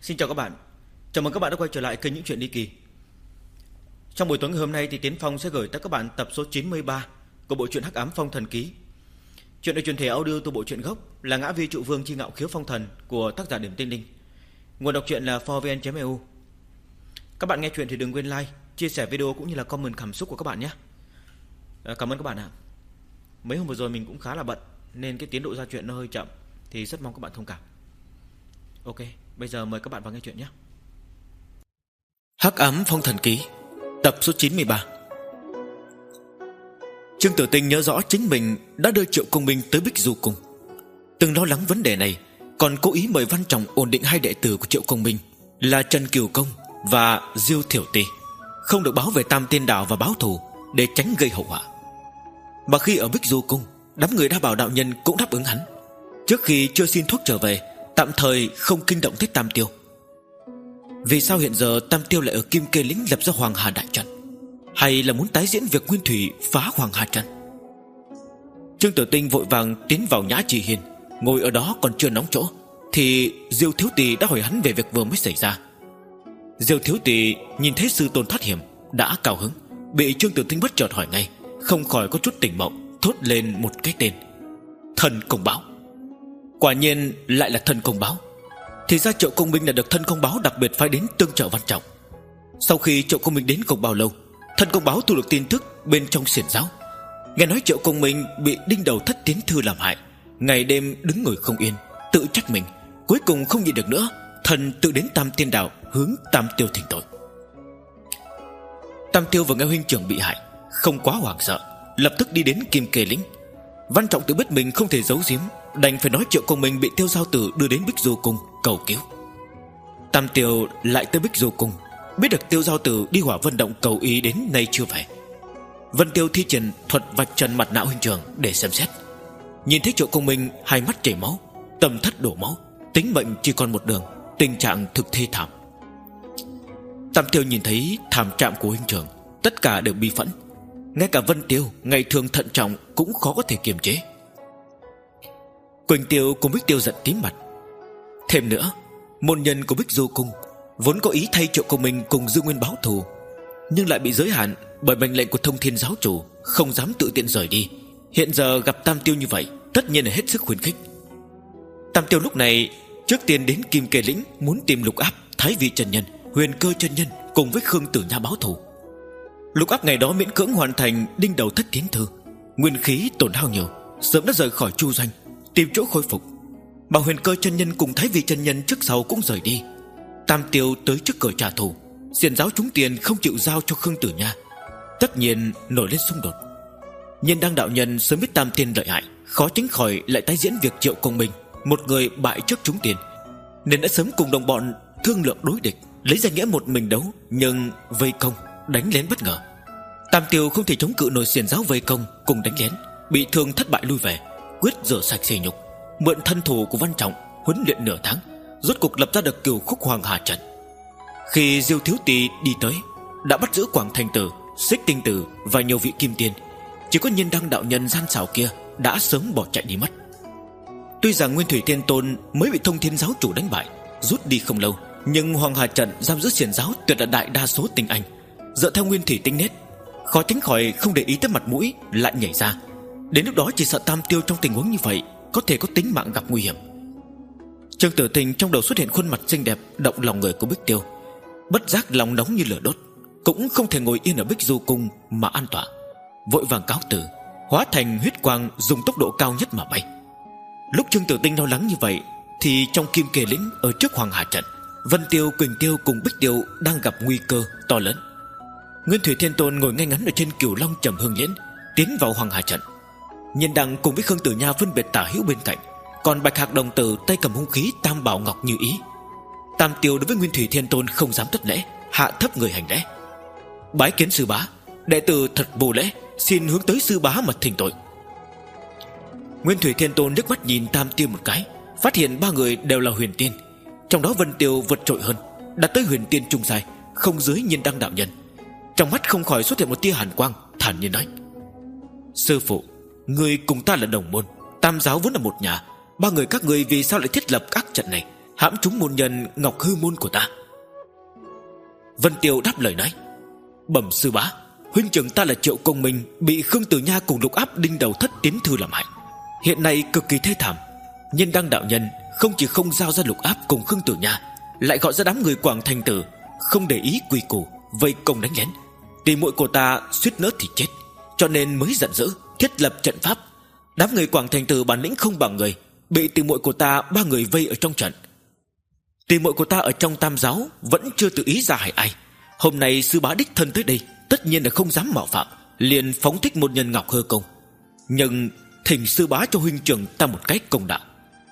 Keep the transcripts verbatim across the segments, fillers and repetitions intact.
Xin chào các bạn. Chào mừng các bạn đã quay trở lại kênh Những Chuyện Ly Kỳ. Trong buổi tối ngày hôm nay thì Tiến Phong sẽ gửi tới các bạn tập số chín mươi ba của bộ truyện Hắc Ám Phong Thần Ký. Chuyện được truyền thể audio từ bộ truyện gốc là Ngã Vi Trụ Vương Chi Ngạo Khiếu Phong Thần của tác giả Điểm Tinh Linh. Nguồn đọc truyện là four v n chấm e u. Các bạn nghe chuyện thì đừng quên like, chia sẻ video cũng như là comment cảm xúc của các bạn nhé. À, cảm ơn các bạn ạ. Mấy hôm vừa rồi mình cũng khá là bận nên cái tiến độ ra chuyện nó hơi chậm, thì rất mong các bạn thông cảm. Ok, bây giờ mời các bạn vào nghe chuyện nhé. Hắc Ám Phong Thần Ký, tập số chín mươi ba. Trương Tử Tinh nhớ rõ chính mình đã đưa Triệu Công Minh tới Bích Du Cung, từng lo lắng vấn đề này, còn cố ý mời Văn Trọng ổn định hai đệ tử của Triệu Công Minh là Trần Kiều Công và Diêu Thiểu Tì, không được báo về Tam Tiên Đảo và báo thù để tránh gây hậu họa. Mà khi ở Bích Du Cung, đám người đa bảo đạo nhân cũng đáp ứng hắn. Trước khi chưa xin thuốc trở về, tạm thời không kinh động tới Tam Tiêu. Vì sao hiện giờ Tam Tiêu lại ở Kim Kê Lĩnh lập ra Hoàng Hà Đại Trận? Hay là muốn tái diễn việc Nguyên Thủy phá Hoàng Hà Trận? Trương Tử Tinh vội vàng tiến vào Nhã Trì Hiên, ngồi ở đó còn chưa nóng chỗ, thì Diêu Thiếu Tì đã hỏi hắn về việc vừa mới xảy ra. Diêu Thiếu Tì nhìn thấy sư tôn thoát hiểm, đã cao hứng, bị Trương Tử Tinh bất chợt hỏi ngay, không khỏi có chút tỉnh mộng, thốt lên một cái tên: Thần Công Báo. Quả nhiên lại là Thần Công Báo. Thì ra Triệu Công Minh là được Thần Công Báo đặc biệt phái đến tương trợ Văn Trọng. Sau khi Triệu Công Minh đến không bao lâu, Thần Công Báo thu được tin tức bên trong xiển giáo, nghe nói Triệu Công Minh bị đinh đầu thất tiến thư làm hại, ngày đêm đứng ngồi không yên, tự trách mình. Cuối cùng không nhịn được nữa, thần tự đến Tam Tiên Đảo hướng Tam Tiêu thỉnh tội. Tam Tiêu vừa nghe huynh trưởng bị hại, không quá hoảng sợ, lập tức đi đến Kim Kê Lĩnh. Văn Trọng tự biết mình không thể giấu giếm, đành phải nói Triệu Công Minh bị Tiêu Giao Tử đưa đến Bích Du Cung cầu cứu. Tam Tiêu lại tới Bích Du Cung, biết được Tiêu Giao Tử đi Hỏa Vân Động cầu ý đến nay chưa về. Vân Tiêu thi triển thuật vạch trần mặt nạ huynh trưởng để xem xét. Nhìn thấy Triệu Công Minh hai mắt chảy máu, tâm thất đổ máu, tính mệnh chỉ còn một đường, tình trạng thực thê thảm. Tam Tiêu nhìn thấy thảm trạng của huynh trưởng, tất cả đều bi phẫn. Ngay cả Vân Tiêu ngày thường thận trọng cũng khó có thể kiềm chế. Quỳnh Tiêu cùng Bích Tiêu giận tím mặt. Thêm nữa, môn nhân của Bích Du Cung vốn có ý thay Triệu Công Minh cùng Dư Nguyên báo thù, nhưng lại bị giới hạn bởi mệnh lệnh của Thông Thiên giáo chủ, không dám tự tiện rời đi. Hiện giờ gặp Tam Tiêu như vậy, tất nhiên là hết sức khuyến khích. Tam Tiêu lúc này trước tiên đến Kim Kê Lĩnh, muốn tìm Lục Áp, Thái Vi chân nhân, Huyền Cơ chân nhân cùng với Khương Tử Nha báo thù. Lục Áp ngày đó miễn cưỡng hoàn thành đinh đầu thất tiến thư, nguyên khí tổn hao nhiều, sớm đã rời khỏi Chu Doanh, tìm chỗ khôi phục. Mà Huyền Cơ chân nhân cùng Thái Vi chân nhân trước sau cũng rời đi. Tam Tiêu tới trước cửa trả thù, xiển giáo trúng tiền không chịu giao cho Khương Tử Nha, tất nhiên nổi lên xung đột. Nhiên Đăng đạo nhân sớm biết Tam Tiên lợi hại, khó tránh khỏi lại tái diễn việc Triệu Công Minh một người bại trước trúng tiền, nên đã sớm cùng đồng bọn thương lượng đối địch, lấy danh nghĩa một mình đấu, nhưng vây công đánh lén bất ngờ. Tam Tiêu không thể chống cự nổi xiển giáo vây công cùng đánh lén, bị thương thất bại lui về, quyết rửa sạch sỉ nhục, mượn thân thủ của Văn Trọng huấn luyện nửa tháng, rốt cuộc lập ra được Cửu Khúc Hoàng Hà Trận. Khi Diêu Thiếu Tì đi tới, đã bắt giữ Quảng Thành Tử, Xích Tinh Tử và nhiều vị kim tiên. Chỉ có Nhiên Đăng đạo nhân gian xảo kia đã sớm bỏ chạy đi mất. Tuy rằng Nguyên Thủy Thiên Tôn mới bị Thông Thiên giáo chủ đánh bại, rút đi không lâu, nhưng Hoàng Hà Trận giam giữ xiển giáo tuyệt là đại đa số tinh anh, dựa theo Nguyên Thủy tính nết, khó tránh khỏi không để ý tới mặt mũi lại nhảy ra. Đến lúc đó chỉ sợ Tam Tiêu trong tình huống như vậy có thể có tính mạng gặp nguy hiểm. Trương Tử Tinh trong đầu xuất hiện khuôn mặt xinh đẹp động lòng người của Bích Tiêu, bất giác lòng nóng như lửa đốt, cũng không thể ngồi yên ở Bích Du Cung mà an tọa, vội vàng cáo từ, hóa thành huyết quang dùng tốc độ cao nhất mà bay. Lúc Trương Tử Tinh lo lắng như vậy, thì trong Kim Kê Lĩnh ở trước Hoàng Hà Trận, Vân Tiêu, Quỳnh Tiêu cùng Bích Tiêu đang gặp nguy cơ to lớn. Nguyên Thủy Thiên Tôn ngồi ngay ngắn ở trên Cửu Long Trầm Hương Liễn, tiến vào Hoàng Hà Trận. Nhiên Đăng cùng với Khương Tử Nha phân biệt tả hữu bên cạnh, còn Bạch Hạc đồng tử tay cầm hung khí Tam Bảo Ngọc như ý. Tam Tiêu đối với Nguyên Thủy Thiên Tôn không dám thất lễ, hạ thấp người hành lễ: Bái kiến sư bá, đệ tử thật vô lễ, xin hướng tới sư bá mà thỉnh tội. Nguyên Thủy Thiên Tôn liếc mắt nhìn Tam Tiêu một cái, phát hiện ba người đều là huyền tiên, trong đó Vân Tiêu vượt trội hơn, đạt tới huyền tiên trung giai, không dưới Nhiên Đăng đạo nhân. Trong mắt không khỏi xuất hiện một tia hàn quang, thản nhiên nói: Sư phụ, người cùng ta là đồng môn, Tam giáo vốn là một nhà, ba người các người vì sao lại thiết lập ác trận này, hãm trúng môn nhân Ngọc Hư Môn của ta. Vân Tiêu đáp lời nói: Bẩm sư bá, huynh trưởng ta là Triệu Công Minh bị Khương Tử Nha cùng Lục Áp đinh đầu thất tiến thư làm hại, hiện nay cực kỳ thê thảm. Nhân Đăng đạo nhân không chỉ không giao ra Lục Áp cùng Khương Tử Nha, lại gọi ra đám người Quảng Thành Tử, không để ý quy củ, vây công đánh lén. Tỷ muội của ta suýt nữa thì chết, cho nên mới giận dữ thiết lập trận pháp. Đám người Quảng Thành Tử bản lĩnh không bằng người, bị tỷ muội của ta ba người vây ở trong trận. Tỷ muội của ta ở trong Tam giáo vẫn chưa tự ý ra hại ai. Hôm nay sư bá đích thân tới đây, tất nhiên là không dám mạo phạm, liền phóng thích một nhân Ngọc Hư Công. Nhưng thỉnh sư bá cho huynh trưởng ta một cái công đạo.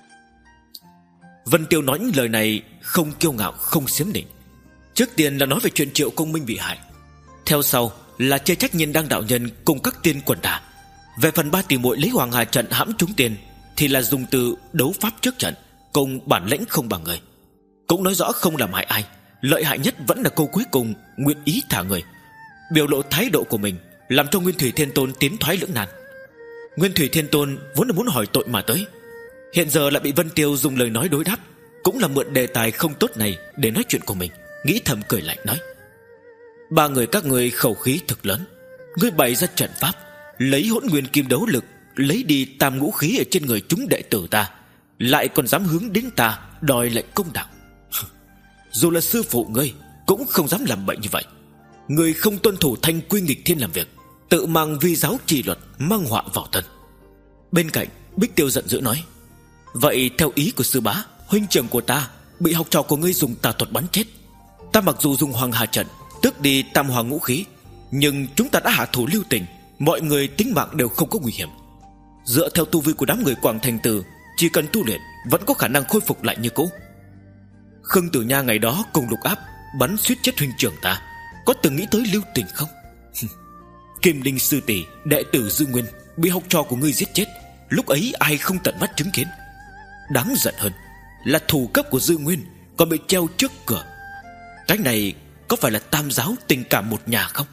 Vân Tiêu nói những lời này không kiêu ngạo, không xiếm nịnh. Trước tiên là nói về chuyện Triệu Công Minh bị hại, theo sau là chê trách Nhiên Đăng đạo nhân cùng các tiên quần đả. Về phần ba tỷ muội lấy Hoàng Hà trận hãm trúng tiền, thì là dùng từ đấu pháp trước trận, cùng bản lĩnh không bằng người. Cũng nói rõ không làm hại ai, lợi hại nhất vẫn là câu cuối cùng, nguyện ý thả người. Biểu lộ thái độ của mình làm cho Nguyên Thủy Thiên Tôn tiến thoái lưỡng nan. Nguyên Thủy Thiên Tôn vốn là muốn hỏi tội mà tới, hiện giờ lại bị Vân Tiêu dùng lời nói đối đáp, cũng là mượn đề tài không tốt này để nói chuyện của mình. Nghĩ thầm cười lạnh nói: Ba người các người khẩu khí thực lớn, ngươi bày ra trận pháp, lấy hỗn nguyên kim đấu lực, lấy đi tam ngũ khí ở trên người chúng đệ tử ta, lại còn dám hướng đến ta đòi lệnh công đạo. Dù là sư phụ ngươi cũng không dám làm bậy như vậy. Ngươi không tuân thủ thanh quy nghịch thiên làm việc, tự mang vi giáo trì luật, mang họa vào thân. Bên cạnh Bích Tiêu giận dữ nói: Vậy theo ý của sư bá, huynh trưởng của ta bị học trò của ngươi dùng tà thuật bắn chết. Ta mặc dù dùng Hoàng Hà trận tước đi tam hoàng ngũ khí, nhưng chúng ta đã hạ thủ lưu tình, mọi người tính mạng đều không có nguy hiểm. Dựa theo tu vi của đám người Quảng Thành Tử, chỉ cần tu luyện vẫn có khả năng khôi phục lại như cũ. Khương Tử Nha ngày đó cùng Lục Áp bắn suýt chết huynh trưởng ta, có từng nghĩ tới lưu tình không? Kim Linh sư tỷ, đệ tử Dư Nguyên bị học trò của ngươi giết chết, lúc ấy ai không tận mắt chứng kiến. Đáng giận hơn là thủ cấp của Dư Nguyên còn bị treo trước cửa. Cái này có phải là tam giáo tình cảm một nhà không?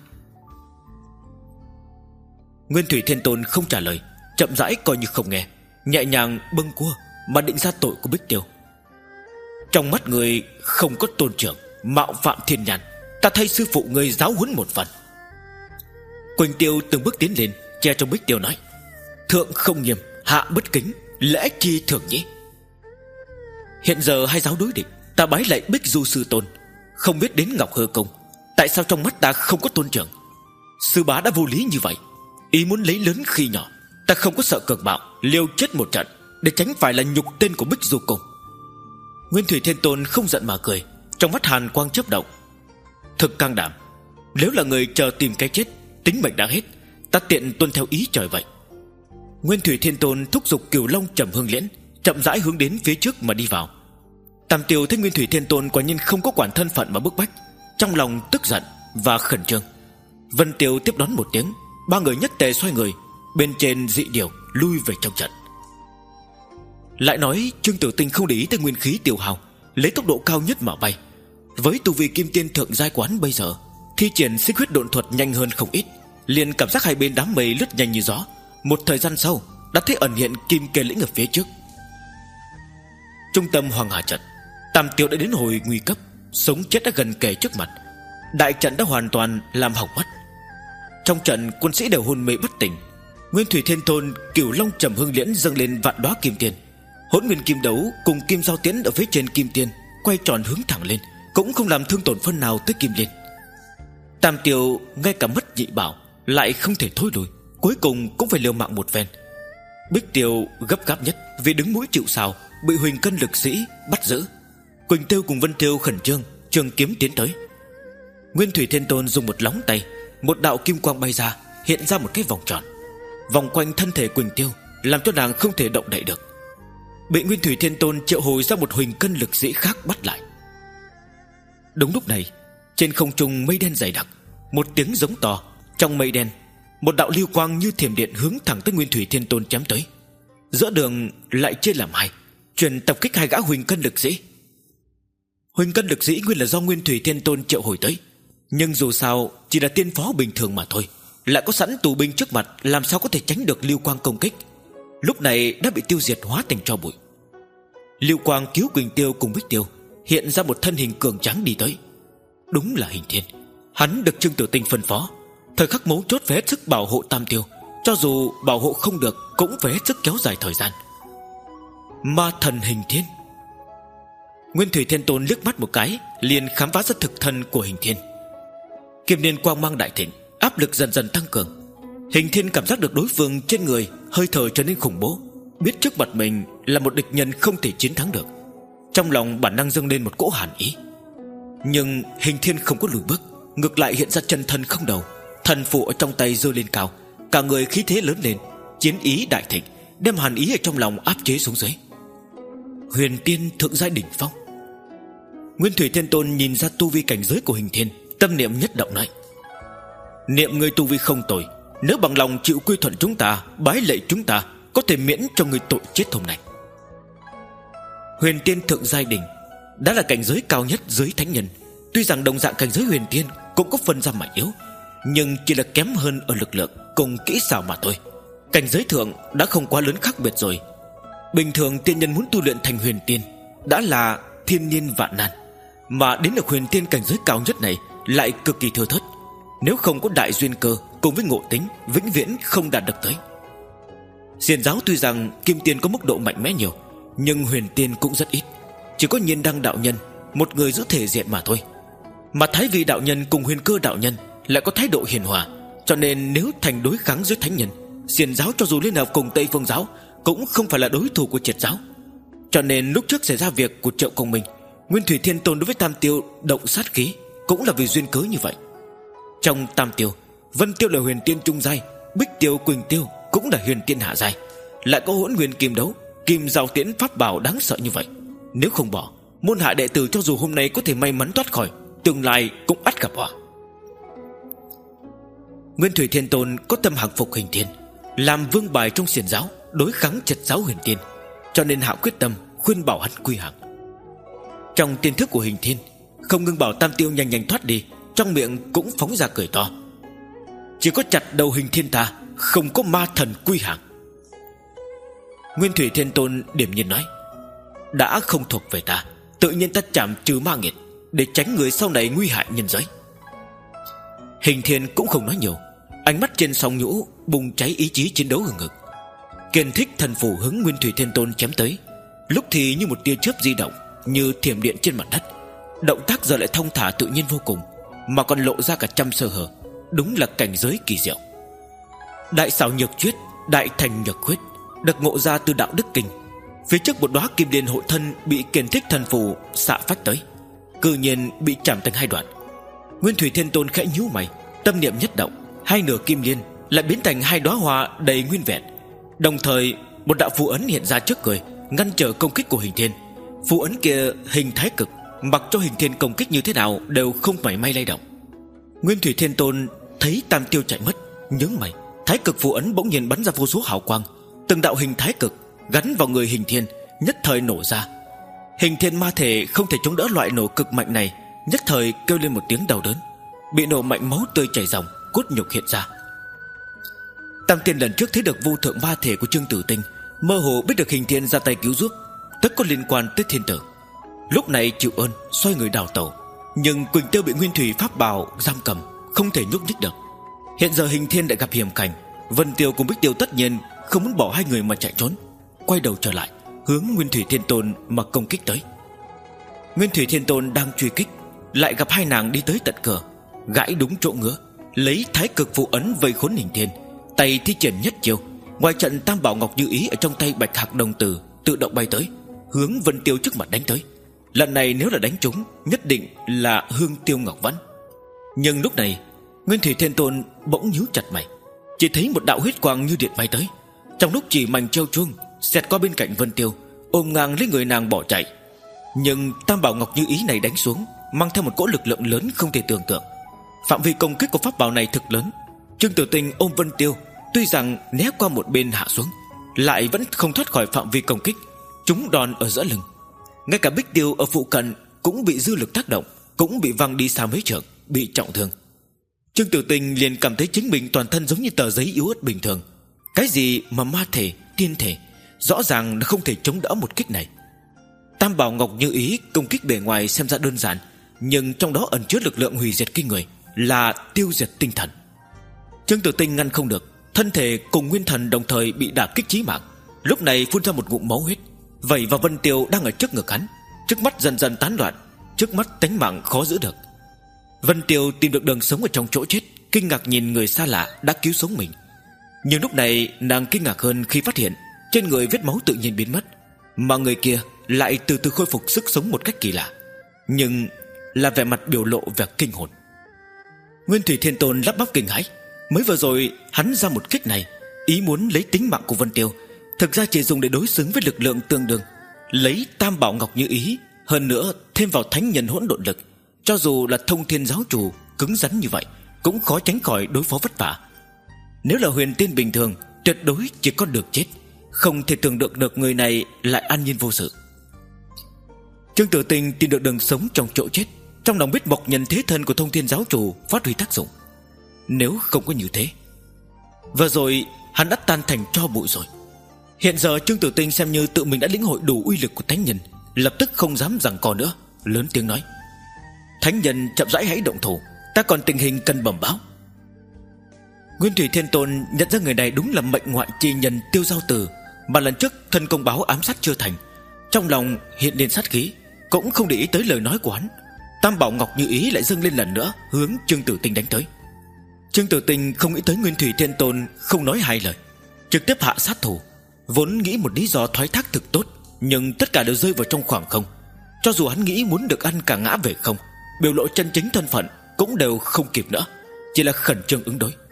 Nguyên Thủy Thiên Tôn không trả lời, chậm rãi coi như không nghe, nhẹ nhàng bâng cua mà định ra tội của Bích Tiêu. Trong mắt người không có tôn trưởng, mạo phạm thiên nhàn, ta thay sư phụ người giáo huấn một phần. Quỳnh Tiêu từng bước tiến lên, che trong Bích Tiêu nói: Thượng không nghiêm, hạ bất kính, lẽ chi thường nhĩ. Hiện giờ hai giáo đối địch, ta bái lại Bích Du sư tôn, không biết đến Ngọc Hư Công, tại sao trong mắt ta không có tôn trưởng? Sư bá đã vô lý như vậy, ý muốn lấy lớn khi nhỏ. Ta không có sợ cường bạo, liều chết một trận để tránh phải là nhục tên của Bích Du Cung. Nguyên Thủy Thiên Tôn không giận mà cười, trong mắt hàn quang chớp động. Thực can đảm, nếu là người chờ tìm cái chết, tính mệnh đã hết, ta tiện tuân theo ý trời vậy. Nguyên Thủy Thiên Tôn thúc giục Cửu Long Trầm Hương Liễn, chậm rãi hướng đến phía trước mà đi vào. Tam Tiêu thấy Nguyên Thủy Thiên Tôn quả nhiên không có quản thân phận mà bức bách, trong lòng tức giận và khẩn trương. Vân Tiêu tiếp đón một tiếng, ba người nhất tề xoay người, bên trên dị điều lui về trong trận. Lại nói Trương Tử Tinh không để ý tới nguyên khí tiêu hao, lấy tốc độ cao nhất mà bay. Với tu vi kim tiên thượng giai quán bây giờ, thi triển xích huyết độn thuật nhanh hơn không ít, liền cảm giác hai bên đám mây lướt nhanh như gió. Một thời gian sau đã thấy ẩn hiện kim kê lĩnh ở phía trước. Trung tâm Hoàng Hà trận, Tam Tiêu đã đến hồi nguy cấp, sống chết đã gần kề trước mặt. Đại trận đã hoàn toàn làm hỏng mất. Trong trận quân sĩ đều hôn mê bất tỉnh. Nguyên Thủy Thiên Tôn Cửu Long Trầm Hương Liễn dâng lên vạn đóa kim tiền, hỗn nguyên kim đấu cùng kim giao tiến ở phía trên kim tiền quay tròn hướng thẳng lên, cũng không làm thương tổn phân nào tới kim liên. Tam Tiêu ngay cả mất nhị bảo lại không thể thối lùi, cuối cùng cũng phải liều mạng một phen. Bích Tiêu gấp gáp nhất vì đứng mũi chịu sào, bị Huỳnh Cân lực sĩ bắt giữ. Quỳnh Tiêu cùng Vân Tiêu khẩn trương, trường kiếm tiến tới. Nguyên Thủy Thiên Tôn dùng một lóng tay, một đạo kim quang bay ra, hiện ra một cái vòng tròn vòng quanh thân thể Quỳnh Tiêu, làm cho nàng không thể động đậy được. Bị Nguyên Thủy Thiên Tôn triệu hồi ra một Huỳnh Cân lực sĩ khác bắt lại. Đúng lúc này, trên không trung mây đen dày đặc, một tiếng giống to. Trong mây đen, một đạo lưu quang như thiểm điện hướng thẳng tới Nguyên Thủy Thiên Tôn chém tới. Giữa đường lại chia làm hai, truyền tập kích hai gã Huỳnh Cân lực sĩ. Huỳnh Cân lực sĩ nguyên là do Nguyên Thủy Thiên Tôn triệu hồi tới, nhưng dù sao chỉ là tiên phó bình thường mà thôi, lại có sẵn tù binh trước mặt, làm sao có thể tránh được lưu quang công kích. Lúc này đã bị tiêu diệt hóa thành tro bụi. Lưu quang cứu Quỳnh Tiêu cùng Bích Tiêu, hiện ra một thân hình cường tráng đi tới. Đúng là Hình Thiên. Hắn được Trương Tử Tinh phân phó thời khắc mấu chốt phải hết sức bảo hộ Tam Tiêu, cho dù bảo hộ không được cũng phải hết sức kéo dài thời gian. Ma thần Hình Thiên. Nguyên Thủy Thiên Tôn liếc mắt một cái liền khám phá ra thực thân của Hình Thiên. Kim liên quang mang đại thịnh, áp lực dần dần tăng cường. Hình Thiên cảm giác được đối phương trên người hơi thở trở nên khủng bố, biết trước mặt mình là một địch nhân không thể chiến thắng được. Trong lòng bản năng dâng lên một cỗ hàn ý. Nhưng Hình Thiên không có lùi bước, ngược lại hiện ra chân thân không đầu, thần phù ở trong tay giơ lên cao, cả người khí thế lớn lên, chiến ý đại thịnh, đem hàn ý ở trong lòng áp chế xuống dưới. Huyền tiên thượng giai đỉnh phong. Nguyên Thủy Thiên Tôn nhìn ra tu vi cảnh giới của Hình Thiên, tâm niệm nhất động nói: niệm ngươi tu vi không tồi, nếu bằng lòng chịu quy thuận chúng ta, bái lệ chúng ta, có thể miễn cho ngươi tội chết hôm nay. Huyền tiên thượng giai đỉnh đã là cảnh giới cao nhất dưới thánh nhân. Tuy rằng đồng dạng cảnh giới huyền tiên cũng có phân ra mạnh yếu, nhưng chỉ là kém hơn ở lực lượng cùng kỹ xảo mà thôi. Cảnh giới thượng đã không quá lớn khác biệt rồi. Bình thường tiên nhân muốn tu luyện thành huyền tiên đã là thiên niên vạn nan, mà đến được huyền tiên cảnh giới cao nhất này lại cực kỳ thưa thớt. Nếu không có đại duyên cơ cùng với ngộ tính, vĩnh viễn không đạt được tới. Xiển giáo tuy rằng kim tiên có mức độ mạnh mẽ nhiều, nhưng huyền tiên cũng rất ít. Chỉ có Nhiên Đăng đạo nhân một người giữ thể diện mà thôi. Mà Thái Vi đạo nhân cùng Huyền Cơ đạo nhân lại có thái độ hiền hòa, cho nên nếu thành đối kháng với thánh nhân, xiển giáo cho dù liên hợp cùng Tây Phương giáo cũng không phải là đối thủ của Triệt giáo. Cho nên lúc trước xảy ra việc của Triệu Công Minh, Nguyên Thủy Thiên Tôn đối với Tam Tiêu động sát khí cũng là vì duyên cớ như vậy. Trong Tam Tiêu, Vân Tiêu là huyền tiên trung giai, Bích Tiêu, Quỳnh Tiêu cũng là huyền tiên hạ giai, lại có Hỗn Nguyên Kim Đấu, Kim Giao Tiễn pháp bảo đáng sợ như vậy. Nếu không bỏ, môn hạ đệ tử cho dù hôm nay có thể may mắn thoát khỏi, tương lai cũng ắt gặp họa. Nguyên Thủy Thiên Tôn có tâm hàng phục Hình Thiên, làm vương bài trong xiển giáo đối kháng Triệt giáo huyền tiên, cho nên hạ quyết tâm khuyên bảo hắn quy hàng. Trong tiên thức của Hình Thiên không ngừng bảo Tam Tiêu nhanh nhanh thoát đi, trong miệng cũng phóng ra cười to: chỉ có chặt đầu Hình Thiên ta, không có ma thần quy hàng. Nguyên Thủy Thiên Tôn điểm nhiên nói: đã không thuộc về ta, tự nhiên ta chạm trừ ma nghiệt, để tránh người sau này nguy hại nhân giới. Hình Thiên cũng không nói nhiều, ánh mắt trên song nhũ bùng cháy ý chí chiến đấu hừng hực. Kiên thích thần phù hướng Nguyên Thủy Thiên Tôn chém tới, lúc thì như một tia chớp di động, như thiểm điện trên mặt đất. Động tác giờ lại thông thả tự nhiên vô cùng, mà còn lộ ra cả trăm sơ hở. Đúng là cảnh giới kỳ diệu. Đại xảo nhược chuyết, đại thành nhược khuyết, được ngộ ra từ đạo đức kinh. Phía trước một đóa kim liên hộ thân bị kiên thích thần phù xạ phách tới, cư nhiên bị chạm thành hai đoạn. Nguyên Thủy Thiên Tôn khẽ nhíu mày, tâm niệm nhất động, hai nửa kim liên lại biến thành hai đóa hoa đầy nguyên vẹn. Đồng thời một đạo phù ấn hiện ra trước người, ngăn trở công kích của Hình Thiên. Phù ấn kia hình thái cực, mặc cho Hình Thiên công kích như thế nào đều không mảy may lay động. Nguyên Thủy Thiên Tôn thấy Tam Tiêu chạy mất, nhướng mày. Thái cực phù ấn bỗng nhiên bắn ra vô số hào quang, từng đạo hình thái cực gắn vào người Hình Thiên, nhất thời nổ ra. Hình Thiên ma thể không thể chống đỡ loại nổ cực mạnh này, nhất thời kêu lên một tiếng đau đớn, bị nổ mạnh, máu tươi chảy ròng, cốt nhục hiện ra. Tam Tiên lần trước thấy được vô thượng ma thể của Trương Tử Tinh, mơ hồ biết được Hình Thiên ra tay cứu giúp, tất có liên quan tới thiên tử. Lúc này chịu ơn xoay người đào tẩu, nhưng Quỳnh Tiêu bị Nguyên Thủy pháp bảo giam cầm, không thể nhúc nhích được. Hiện giờ Hình Thiên đã gặp hiểm cảnh, Vân Tiêu cùng Bích Tiêu tất nhiên không muốn bỏ hai người mà chạy trốn, quay đầu trở lại hướng Nguyên Thủy Thiên Tôn mà công kích tới. Nguyên Thủy Thiên Tôn đang truy kích, lại gặp hai nàng đi tới tận cửa, gãi đúng chỗ ngứa, lấy thái cực phù ấn vây khốn Hình Thiên, tay thi triển nhất chiêu. Ngoài trận Tam Bảo Ngọc Như Ý ở trong tay Bạch Hạc Đồng Tử tự động bay tới, hướng Vân Tiêu trước mặt đánh tới. Lần này nếu là đánh trúng, nhất định là Hương Tiêu Ngọc Vẫn. Nhưng lúc này Nguyên Thủy Thiên Tôn bỗng nhíu chặt mày, chỉ thấy một đạo huyết quang như điện bay tới, trong lúc chỉ mảnh treo chuông xẹt qua bên cạnh Vân Tiêu, ôm ngang lấy người nàng bỏ chạy. Nhưng Tam Bảo Ngọc Như Ý này đánh xuống mang theo một cỗ lực lượng lớn không thể tưởng tượng. Phạm vi công kích của pháp bảo này thực lớn. Trương Tử Tinh ôm Vân Tiêu, tuy rằng né qua một bên hạ xuống, lại vẫn không thoát khỏi phạm vi công kích, trúng đòn ở giữa lưng. Ngay cả Bích Tiêu ở phụ cận cũng bị dư lực tác động, cũng bị văng đi xa mấy trượng, bị trọng thương. Trương Tử Tinh liền cảm thấy chính mình toàn thân giống như tờ giấy yếu ớt bình thường. Cái gì mà ma thể, tiên thể, rõ ràng là không thể chống đỡ một kích này. Tam bảo ngọc như ý công kích bề ngoài xem ra đơn giản, nhưng trong đó ẩn chứa lực lượng hủy diệt kinh người, là tiêu diệt tinh thần. Trương Tử Tinh ngăn không được, thân thể cùng nguyên thần đồng thời bị đả kích chí mạng. Lúc này phun ra một ngụm máu huyết, vẩy vào Vân Tiêu đang ở trước ngực hắn. Trước mắt dần dần tán loạn, trước mắt tánh mạng khó giữ được. Vân Tiêu tìm được đường sống ở trong chỗ chết, kinh ngạc nhìn người xa lạ đã cứu sống mình. Nhưng lúc này nàng kinh ngạc hơn khi phát hiện trên người vết máu tự nhiên biến mất, mà người kia lại từ từ khôi phục sức sống một cách kỳ lạ, nhưng là vẻ mặt biểu lộ vẻ kinh hồn. Nguyên Thủy Thiên Tôn lắp bắp kinh hãi. Mới vừa rồi hắn ra một kích này, ý muốn lấy tính mạng của Vân Tiêu, thực ra chỉ dùng để đối xứng với lực lượng tương đương. Lấy Tam Bảo Ngọc như ý, hơn nữa thêm vào thánh nhân hỗn độn lực, cho dù là Thông Thiên giáo chủ cứng rắn như vậy cũng khó tránh khỏi đối phó vất vả. Nếu là huyền tiên bình thường, tuyệt đối chỉ có được chết, không thể tưởng được được người này lại an nhiên vô sự. Trương Tử Tinh tìm được đường sống trong chỗ chết, trong lòng biết mộc nhân thế thân của Thông Thiên giáo chủ phát huy tác dụng. Nếu không có như thế, vừa rồi hắn đã tan thành tro bụi rồi. Hiện giờ Trương Tử Tinh xem như tự mình đã lĩnh hội đủ uy lực của thánh nhân, lập tức không dám giằng co nữa, lớn tiếng nói: Thánh nhân chậm rãi hãy động thủ, ta còn tình hình cần bẩm báo. Nguyên Thủy Thiên Tôn nhận ra người này đúng là mệnh ngoại chi nhân Tiêu Giao Tử mà lần trước thân công báo ám sát chưa thành. Trong lòng hiện lên sát khí, cũng không để ý tới lời nói của hắn. Tam Bảo Ngọc như ý lại dâng lên lần nữa, hướng Trương Tử Tinh đánh tới. Trương Tử Tinh không nghĩ tới Nguyên Thủy Thiên Tôn không nói hai lời, trực tiếp hạ sát thủ. Vốn nghĩ một lý do thoái thác thực tốt, nhưng tất cả đều rơi vào trong khoảng không. Cho dù hắn nghĩ muốn được ăn cả ngã về không, biểu lộ chân chính thân phận cũng đều không kịp nữa, chỉ là khẩn trương ứng đối.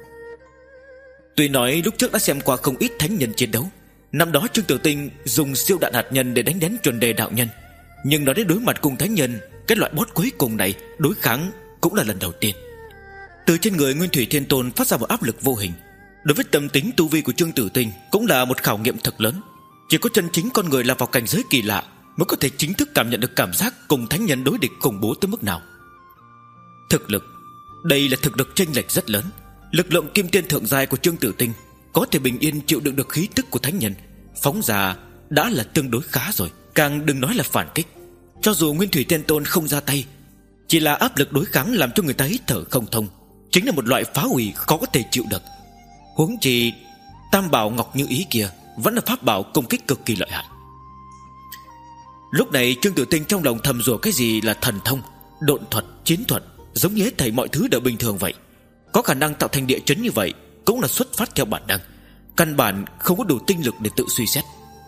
Tuy nói lúc trước đã xem qua không ít thánh nhân chiến đấu, năm đó Trương Tử Tinh dùng siêu đạn hạt nhân để đánh đến chuẩn đề đạo nhân, nhưng nói đến đối mặt cùng thánh nhân, cái loại boss cuối cùng này đối kháng cũng là lần đầu tiên. Từ trên người Nguyên Thủy Thiên Tôn phát ra một áp lực vô hình. Đối với tâm tính tu vi của Trương Tử Tinh cũng là một khảo nghiệm thật lớn. Chỉ có chân chính con người là vào cảnh giới kỳ lạ mới có thể chính thức cảm nhận được cảm giác cùng thánh nhân đối địch khủng bố tới mức nào. Thực lực, đây là thực lực chênh lệch rất lớn. Lực lượng kim tiên thượng giai của Trương Tử Tinh có thể bình yên chịu đựng được khí tức của thánh nhân phóng ra đã là tương đối khá rồi, càng đừng nói là phản kích. Cho dù Nguyên Thủy Thiên Tôn không ra tay, chỉ là áp lực đối kháng làm cho người ta hít thở không thông, chính là một loại phá hủy khó có thể chịu được. Huống chi Tam Bảo Ngọc như ý kia vẫn là pháp bảo công kích cực kỳ lợi hại. Lúc này Trương Tử Tinh trong lòng thầm rủa cái gì là thần thông, độn thuật, chiến thuật, giống như hết thảy mọi thứ đều bình thường vậy. Có khả năng tạo thành địa chấn như vậy cũng là xuất phát theo bản năng, căn bản không có đủ tinh lực để tự suy xét.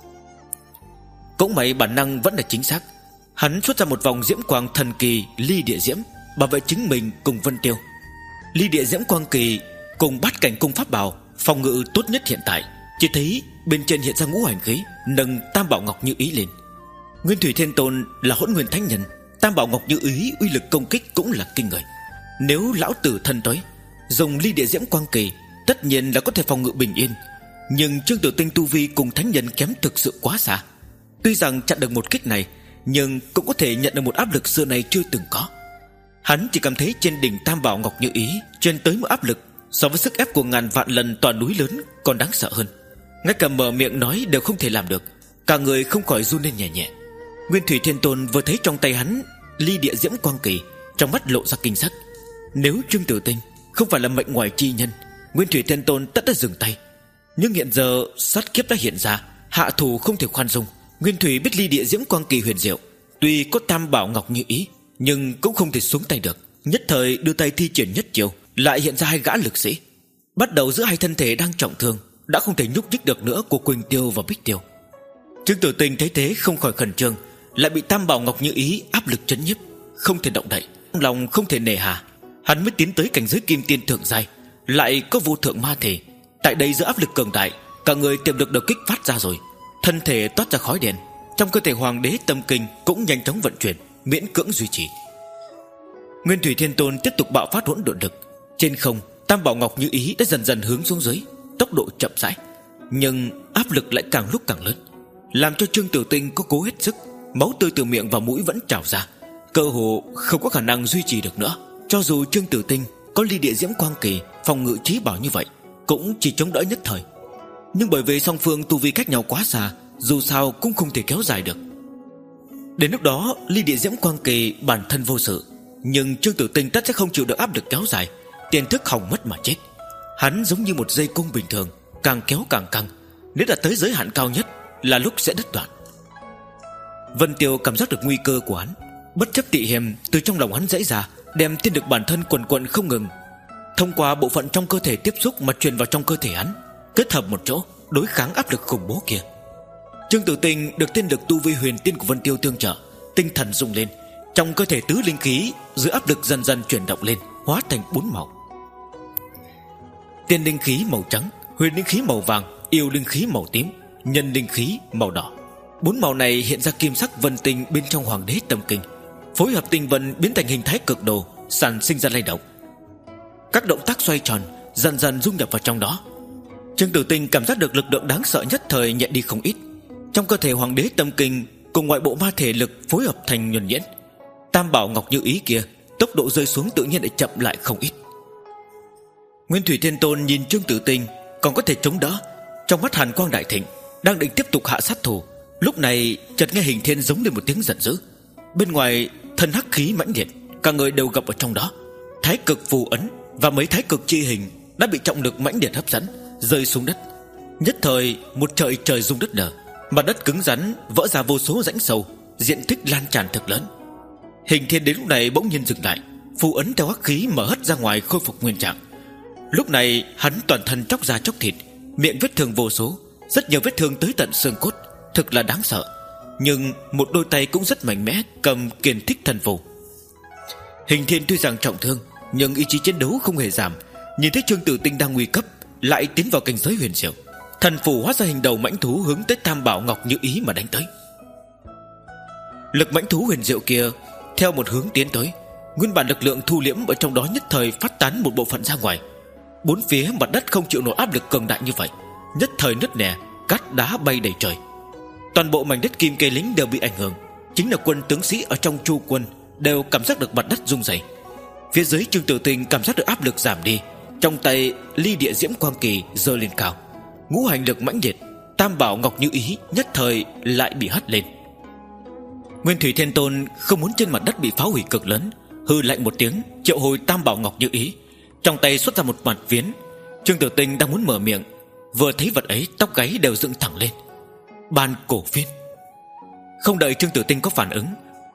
Cũng may bản năng vẫn là chính xác. Hắn xuất ra một vòng diễm quang thần kỳ ly địa diễm, bảo vệ chính mình cùng Vân Tiêu. Ly địa diễm quang kỳ cùng bát cảnh cung pháp bảo phòng ngự tốt nhất hiện tại. Chỉ thấy bên trên hiện ra ngũ hành khí, nâng Tam Bảo Ngọc như ý lên. Nguyên Thủy Thiên Tôn là hỗn nguyên thánh nhân, Tam Bảo Ngọc như ý uy lực công kích cũng là kinh người. Nếu lão tử thân tới dùng ly địa diễm quang kỳ, tất nhiên là có thể phòng ngự bình yên. Nhưng Trương Tử Tinh tu vi cùng thánh nhân kém thực sự quá xa. Tuy rằng chặn được một kích này, nhưng cũng có thể nhận được một áp lực xưa này chưa từng có. Hắn chỉ cảm thấy trên đỉnh Tam Bảo Ngọc như ý truyền tới một áp lực so với sức ép của ngàn vạn lần tòa núi lớn còn đáng sợ hơn. Ngay cả mở miệng nói đều không thể làm được, cả người không khỏi run lên nhẹ nhẹ. Nguyên Thủy Thiên Tôn vừa thấy trong tay hắn ly địa diễm quang kỳ, trong mắt lộ ra kinh sắc. Nếu Trương Tử Tinh không phải là mệnh ngoài chi nhân, Nguyên Thủy Thiên Tôn tất đã dừng tay. Nhưng hiện giờ sát kiếp đã hiện ra, hạ thủ không thể khoan dung. Nguyên Thủy biết ly địa diễm quang kỳ huyền diệu, tuy có Tam Bảo Ngọc như ý, nhưng cũng không thể xuống tay được. Nhất thời đưa tay thi triển nhất chiêu, lại hiện ra hai gã lực sĩ. Bắt đầu giữa hai thân thể đang trọng thương, đã không thể nhúc nhích được nữa của Quỳnh Tiêu và Bích Tiêu. Trương Tử Tinh thấy thế không khỏi khẩn trương, lại bị Tam Bảo Ngọc như ý áp lực chấn nhiếp, không thể động đậy, lòng không thể nề hà. Hắn mới tiến tới cảnh giới kim tiên thượng giai, lại có vô thượng ma thể. Tại đây giữa áp lực cường đại, cả người tiềm lực đều kích phát ra rồi, thân thể toát ra khói đen. Trong cơ thể hoàng đế tâm kinh cũng nhanh chóng vận chuyển, miễn cưỡng duy trì. Nguyên Thủy Thiên Tôn tiếp tục bạo phát hỗn độn lực. Trên không, Tam Bảo Ngọc như ý đã dần dần hướng xuống dưới, tốc độ chậm rãi, nhưng áp lực lại càng lúc càng lớn, làm cho Trương Tử Tinh có cố hết sức, máu tươi từ miệng và mũi vẫn trào ra, cơ hồ không có khả năng duy trì được nữa. Cho dù Trương Tử Tinh có ly địa diễm quang kỳ phòng ngự trí bảo như vậy, cũng chỉ chống đỡ nhất thời. Nhưng bởi vì song phương tu vi cách nhau quá xa, dù sao cũng không thể kéo dài được. Đến lúc đó ly địa diễm quang kỳ bản thân vô sự, nhưng Trương Tử Tinh tất sẽ không chịu được áp lực kéo dài, tiền thức hỏng mất mà chết. Hắn giống như một dây cung bình thường, càng kéo càng căng, nếu đã tới giới hạn cao nhất là lúc sẽ đứt đoạn. Vân Tiêu cảm giác được nguy cơ của hắn, bất chấp tị hiềm từ trong lòng hắn dãy ra, đem tiên lực bản thân quần quần không ngừng, thông qua bộ phận trong cơ thể tiếp xúc mà truyền vào trong cơ thể hắn, kết hợp một chỗ đối kháng áp lực khủng bố kia. Trương Tử Tinh được tiên lực tu vi huyền tiên của Vân Tiêu tương trợ, tinh thần rung lên, trong cơ thể tứ linh khí dưới áp lực dần dần chuyển động lên, hóa thành bốn màu: tiên linh khí màu trắng, huyền linh khí màu vàng, yêu linh khí màu tím, nhân linh khí màu đỏ. Bốn màu này hiện ra kim sắc vân tinh bên trong Hoàng Đế Tâm Kinh, phối hợp tinh vân biến thành hình thái cực đồ, sản sinh ra lay động. Các động tác xoay tròn dần dần dung nhập vào trong đó. Trương Tử Tinh cảm giác được lực lượng đáng sợ nhất thời nhẹ đi không ít. Trong cơ thể Hoàng Đế Tâm Kinh cùng ngoại bộ ma thể lực phối hợp thành nhuần nhuyễn, Tam Bảo Ngọc Như Ý kia tốc độ rơi xuống tự nhiên lại chậm lại không ít. Nguyên Thủy Thiên Tôn nhìn Trương Tử Tinh còn có thể chống đỡ, trong mắt hàn quang đại thịnh, đang định tiếp tục hạ sát thủ. Lúc này chợt nghe Hình Thiên giống lên một tiếng giận dữ. Bên ngoài thân hắc khí mãnh liệt, cả người đều gặp ở trong đó. Thái cực phù ấn và mấy thái cực chi hình đã bị trọng lực mãnh liệt hấp dẫn, rơi xuống đất. Nhất thời một trời trời rung đất nở, mặt đất cứng rắn vỡ ra vô số rãnh sâu, diện tích lan tràn thực lớn. Hình Thiên đến lúc này bỗng nhiên dừng lại, phù ấn theo hắc khí mở hất ra ngoài khôi phục nguyên trạng. Lúc này hắn toàn thân chóc da chóc thịt, miệng vết thương vô số, rất nhiều vết thương tới tận xương cốt, thực là đáng sợ. Nhưng một đôi tay cũng rất mạnh mẽ, cầm Kiền Thích Thần Phù. Hình Thiên tuy rằng trọng thương, nhưng ý chí chiến đấu không hề giảm. Nhìn thấy Trương Tử Tinh đang nguy cấp, lại tiến vào cảnh giới huyền diệu, thần phù hóa ra hình đầu mãnh thú hướng tới Tam Bảo Ngọc Như Ý mà đánh tới. Lực mãnh thú huyền diệu kia theo một hướng tiến tới, nguyên bản lực lượng thu liễm ở trong đó nhất thời phát tán một bộ phận ra ngoài. Bốn phía mặt đất không chịu nổi áp lực cường đại như vậy, nhất thời nứt nẻ, cát đá bay đầy trời. Toàn bộ mảnh đất Kim Kê Lính đều bị ảnh hưởng. Chính là quân tướng sĩ ở trong Chu quân đều cảm giác được mặt đất rung rẩy. Phía dưới Trương Tử Tinh cảm giác được áp lực giảm đi, trong tay ly địa diễm quang kỳ giơ lên cao, ngũ hành lực mãnh liệt, Tam Bảo Ngọc Như Ý nhất thời lại bị hất lên. Nguyên Thủy Thiên Tôn không muốn trên mặt đất bị phá hủy cực lớn, hư lạnh một tiếng triệu hồi Tam Bảo Ngọc Như Ý, trong tay xuất ra một mặt phiến. Trương Tử Tinh đang muốn mở miệng, vừa thấy vật ấy tóc gáy đều dựng thẳng lên. Bàn cổ phiên. Không đợi Trương Tử Tinh có phản ứng,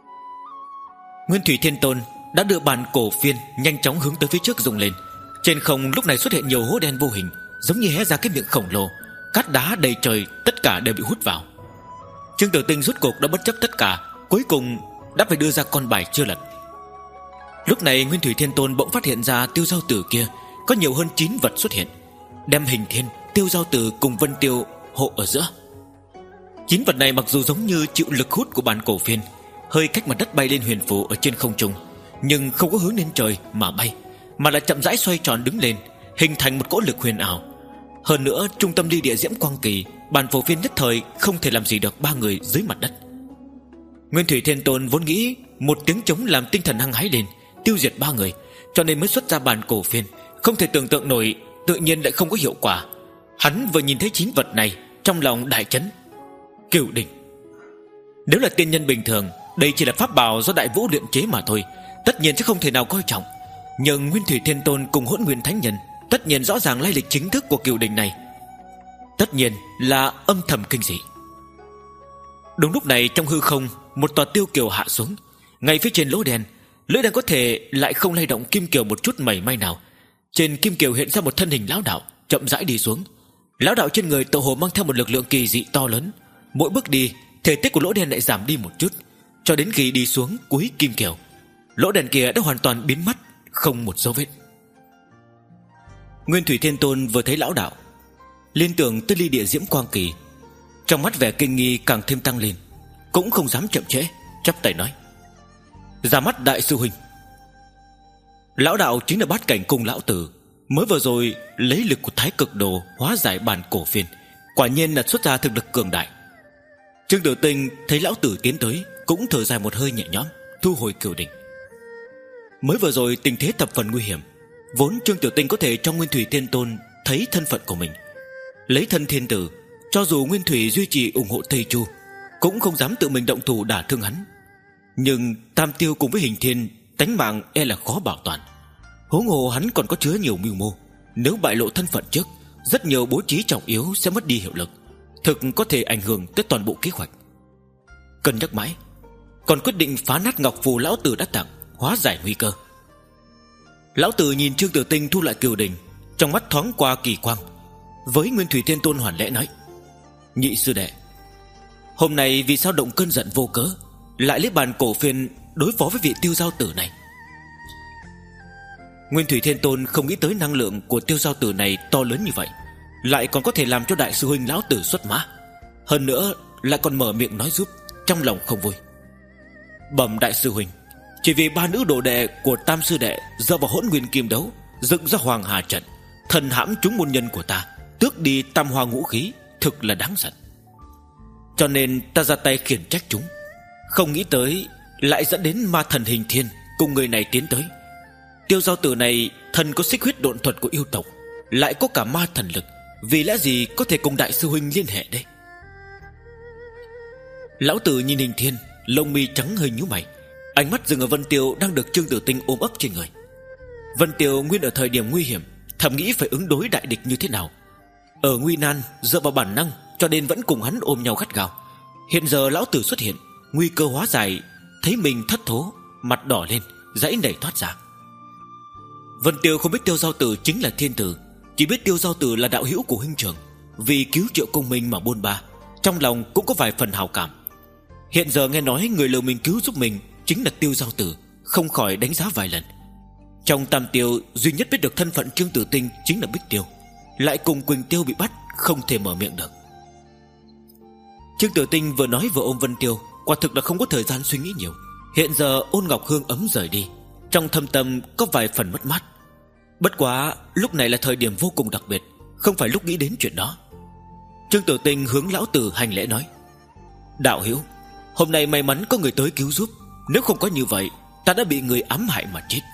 Nguyên Thủy Thiên Tôn đã đưa bàn cổ phiên nhanh chóng hướng tới phía trước dùng lên. Trên không lúc này xuất hiện nhiều hố đen vô hình, giống như hé ra cái miệng khổng lồ, cát đá đầy trời tất cả đều bị hút vào. Trương Tử Tinh rút cục đã bất chấp tất cả, cuối cùng đã phải đưa ra con bài chưa lật. Lúc này Nguyên Thủy Thiên Tôn bỗng phát hiện ra Tiêu Giao Tử kia có nhiều hơn chín vật xuất hiện, đem Hình Thiên, Tiêu Giao Tử cùng Vân Tiêu hộ ở giữa. Chín vật này mặc dù giống như chịu lực hút của bàn cổ phiên, hơi cách mặt đất bay lên huyền phù ở trên không trung, nhưng không có hướng lên trời mà bay, mà là chậm rãi xoay tròn đứng lên, hình thành một cỗ lực huyền ảo. Hơn nữa trung tâm ly địa diễm quang kỳ, bàn cổ phiên nhất thời không thể làm gì được ba người dưới mặt đất. Nguyên Thủy Thiên Tôn vốn nghĩ một tiếng trống làm tinh thần hăng hái lên, tiêu diệt ba người, cho nên mới xuất ra bàn cổ phiên. Không thể tưởng tượng nổi, tự nhiên lại không có hiệu quả. Hắn vừa nhìn thấy chín vật này, trong lòng đại chấn. Cửu đỉnh. Nếu là tiên nhân bình thường, đây chỉ là pháp bảo do Đại Vũ luyện chế mà thôi, tất nhiên sẽ không thể nào coi trọng. Nhưng Nguyên Thủy Thiên Tôn cùng Hỗn Nguyên Thánh Nhân tất nhiên rõ ràng lai lịch chính thức của cửu đỉnh này, tất nhiên là âm thầm kinh dị. Đúng lúc này trong hư không, một tòa tiêu kiều hạ xuống. Ngay phía trên lỗ đen, lưỡi đen có thể lại không lay động kim kiều một chút mảy may nào. Trên kim kiều hiện ra một thân hình lão đạo chậm rãi đi xuống. Lão đạo trên người tựa hồ mang theo một lực lượng kỳ dị to lớn. Mỗi bước đi, thể tích của lỗ đen lại giảm đi một chút, cho đến khi đi xuống cuối kim kiều, lỗ đen kia đã hoàn toàn biến mất, không một dấu vết. Nguyên Thủy Thiên Tôn vừa thấy lão đạo, liên tưởng tới ly địa diễm quang kỳ, trong mắt vẻ kinh nghi càng thêm tăng lên, cũng không dám chậm trễ, chắp tay nói: ra mắt đại sư huynh. Lão đạo chính là Bát Cảnh Cung lão tử, mới vừa rồi lấy lực của Thái Cực Đồ hóa giải bàn cổ phiên, quả nhiên là xuất ra thực lực cường đại. Trương Tử Tinh thấy lão tử tiến tới, cũng thở dài một hơi nhẹ nhõm, thu hồi cửu đỉnh. Mới vừa rồi tình thế thập phần nguy hiểm, vốn Trương Tử Tinh có thể trong Nguyên Thủy Thiên Tôn thấy thân phận của mình, lấy thân thiên tử, cho dù Nguyên Thủy duy trì ủng hộ Tây Chu, cũng không dám tự mình động thủ đả thương hắn. Nhưng Tam Tiêu cùng với Hình Thiên, tánh mạng e là khó bảo toàn. Huống hồ hắn còn có chứa nhiều mưu mô, nếu bại lộ thân phận trước, rất nhiều bố trí trọng yếu sẽ mất đi hiệu lực, thực có thể ảnh hưởng tới toàn bộ kế hoạch. Cân nhắc mãi, còn quyết định phá nát ngọc phù lão tử đã tặng, hóa giải nguy cơ. Lão tử nhìn Trương Tử Tinh thu lại cừu đình, trong mắt thoáng qua kỳ quang, với Nguyên Thủy Thiên Tôn hoàn lễ nói: Nhị sư đệ, hôm nay vì sao động cơn giận vô cớ, lại lấy bàn cổ phiên đối phó với vị Tiêu Giao Tử này? Nguyên Thủy Thiên Tôn không nghĩ tới năng lượng của Tiêu Giao Tử này to lớn như vậy, lại còn có thể làm cho đại sư huynh lão tử xuất mã, hơn nữa lại còn mở miệng nói giúp, trong lòng không vui. Bẩm đại sư huynh, chỉ vì ba nữ đồ đệ của Tam sư đệ dựa vào Hỗn Nguyên Kim Đấu dựng ra Hoàng Hà trận, thần hãm chúng môn nhân của ta, tước đi tam hoa ngũ khí, thực là đáng giận. Cho nên ta ra tay khiển trách chúng, không nghĩ tới lại dẫn đến ma thần Hình Thiên cùng người này tiến tới. Tiêu Giao Tử này thần có xích huyết độn thuật của yêu tộc, lại có cả ma thần lực, vì lẽ gì có thể cùng đại sư huynh liên hệ đây? Lão tử nhìn Hình Thiên, lông mi trắng hơi nhíu mày, ánh mắt dừng ở Vân Tiêu đang được Trương Tử Tinh ôm ấp trên người. Vân Tiêu nguyên ở thời điểm nguy hiểm, thầm nghĩ phải ứng đối đại địch như thế nào. Ở nguy nan dựa vào bản năng, cho nên vẫn cùng hắn ôm nhau gắt gao. Hiện giờ lão tử xuất hiện, nguy cơ hóa giải, thấy mình thất thố, mặt đỏ lên, dãy nảy thoát ra. Vân Tiêu không biết Tiêu Giao Tử chính là thiên tử, chỉ biết Tiêu Giao Tử là đạo hữu của huynh trưởng, vì cứu Triệu Công Minh mà buôn ba, trong lòng cũng có vài phần hào cảm. Hiện giờ nghe nói người lừa mình cứu giúp mình chính là Tiêu Giao Tử, không khỏi đánh giá vài lần. Trong Tam Tiêu duy nhất biết được thân phận Trương Tử Tinh chính là Bích Tiêu, lại cùng Quỳnh Tiêu bị bắt, không thể mở miệng được. Trương Tử Tinh vừa nói vừa ôm Vân Tiêu, quả thực là không có thời gian suy nghĩ nhiều. Hiện giờ Ôn Ngọc Hương ấm rời đi, trong thâm tâm có vài phần mất mát. Bất quá lúc này là thời điểm vô cùng đặc biệt, không phải lúc nghĩ đến chuyện đó. Trương Tử Tinh hướng lão tử hành lễ nói: Đạo hữu, hôm nay may mắn có người tới cứu giúp, nếu không có như vậy ta đã bị người ám hại mà chết.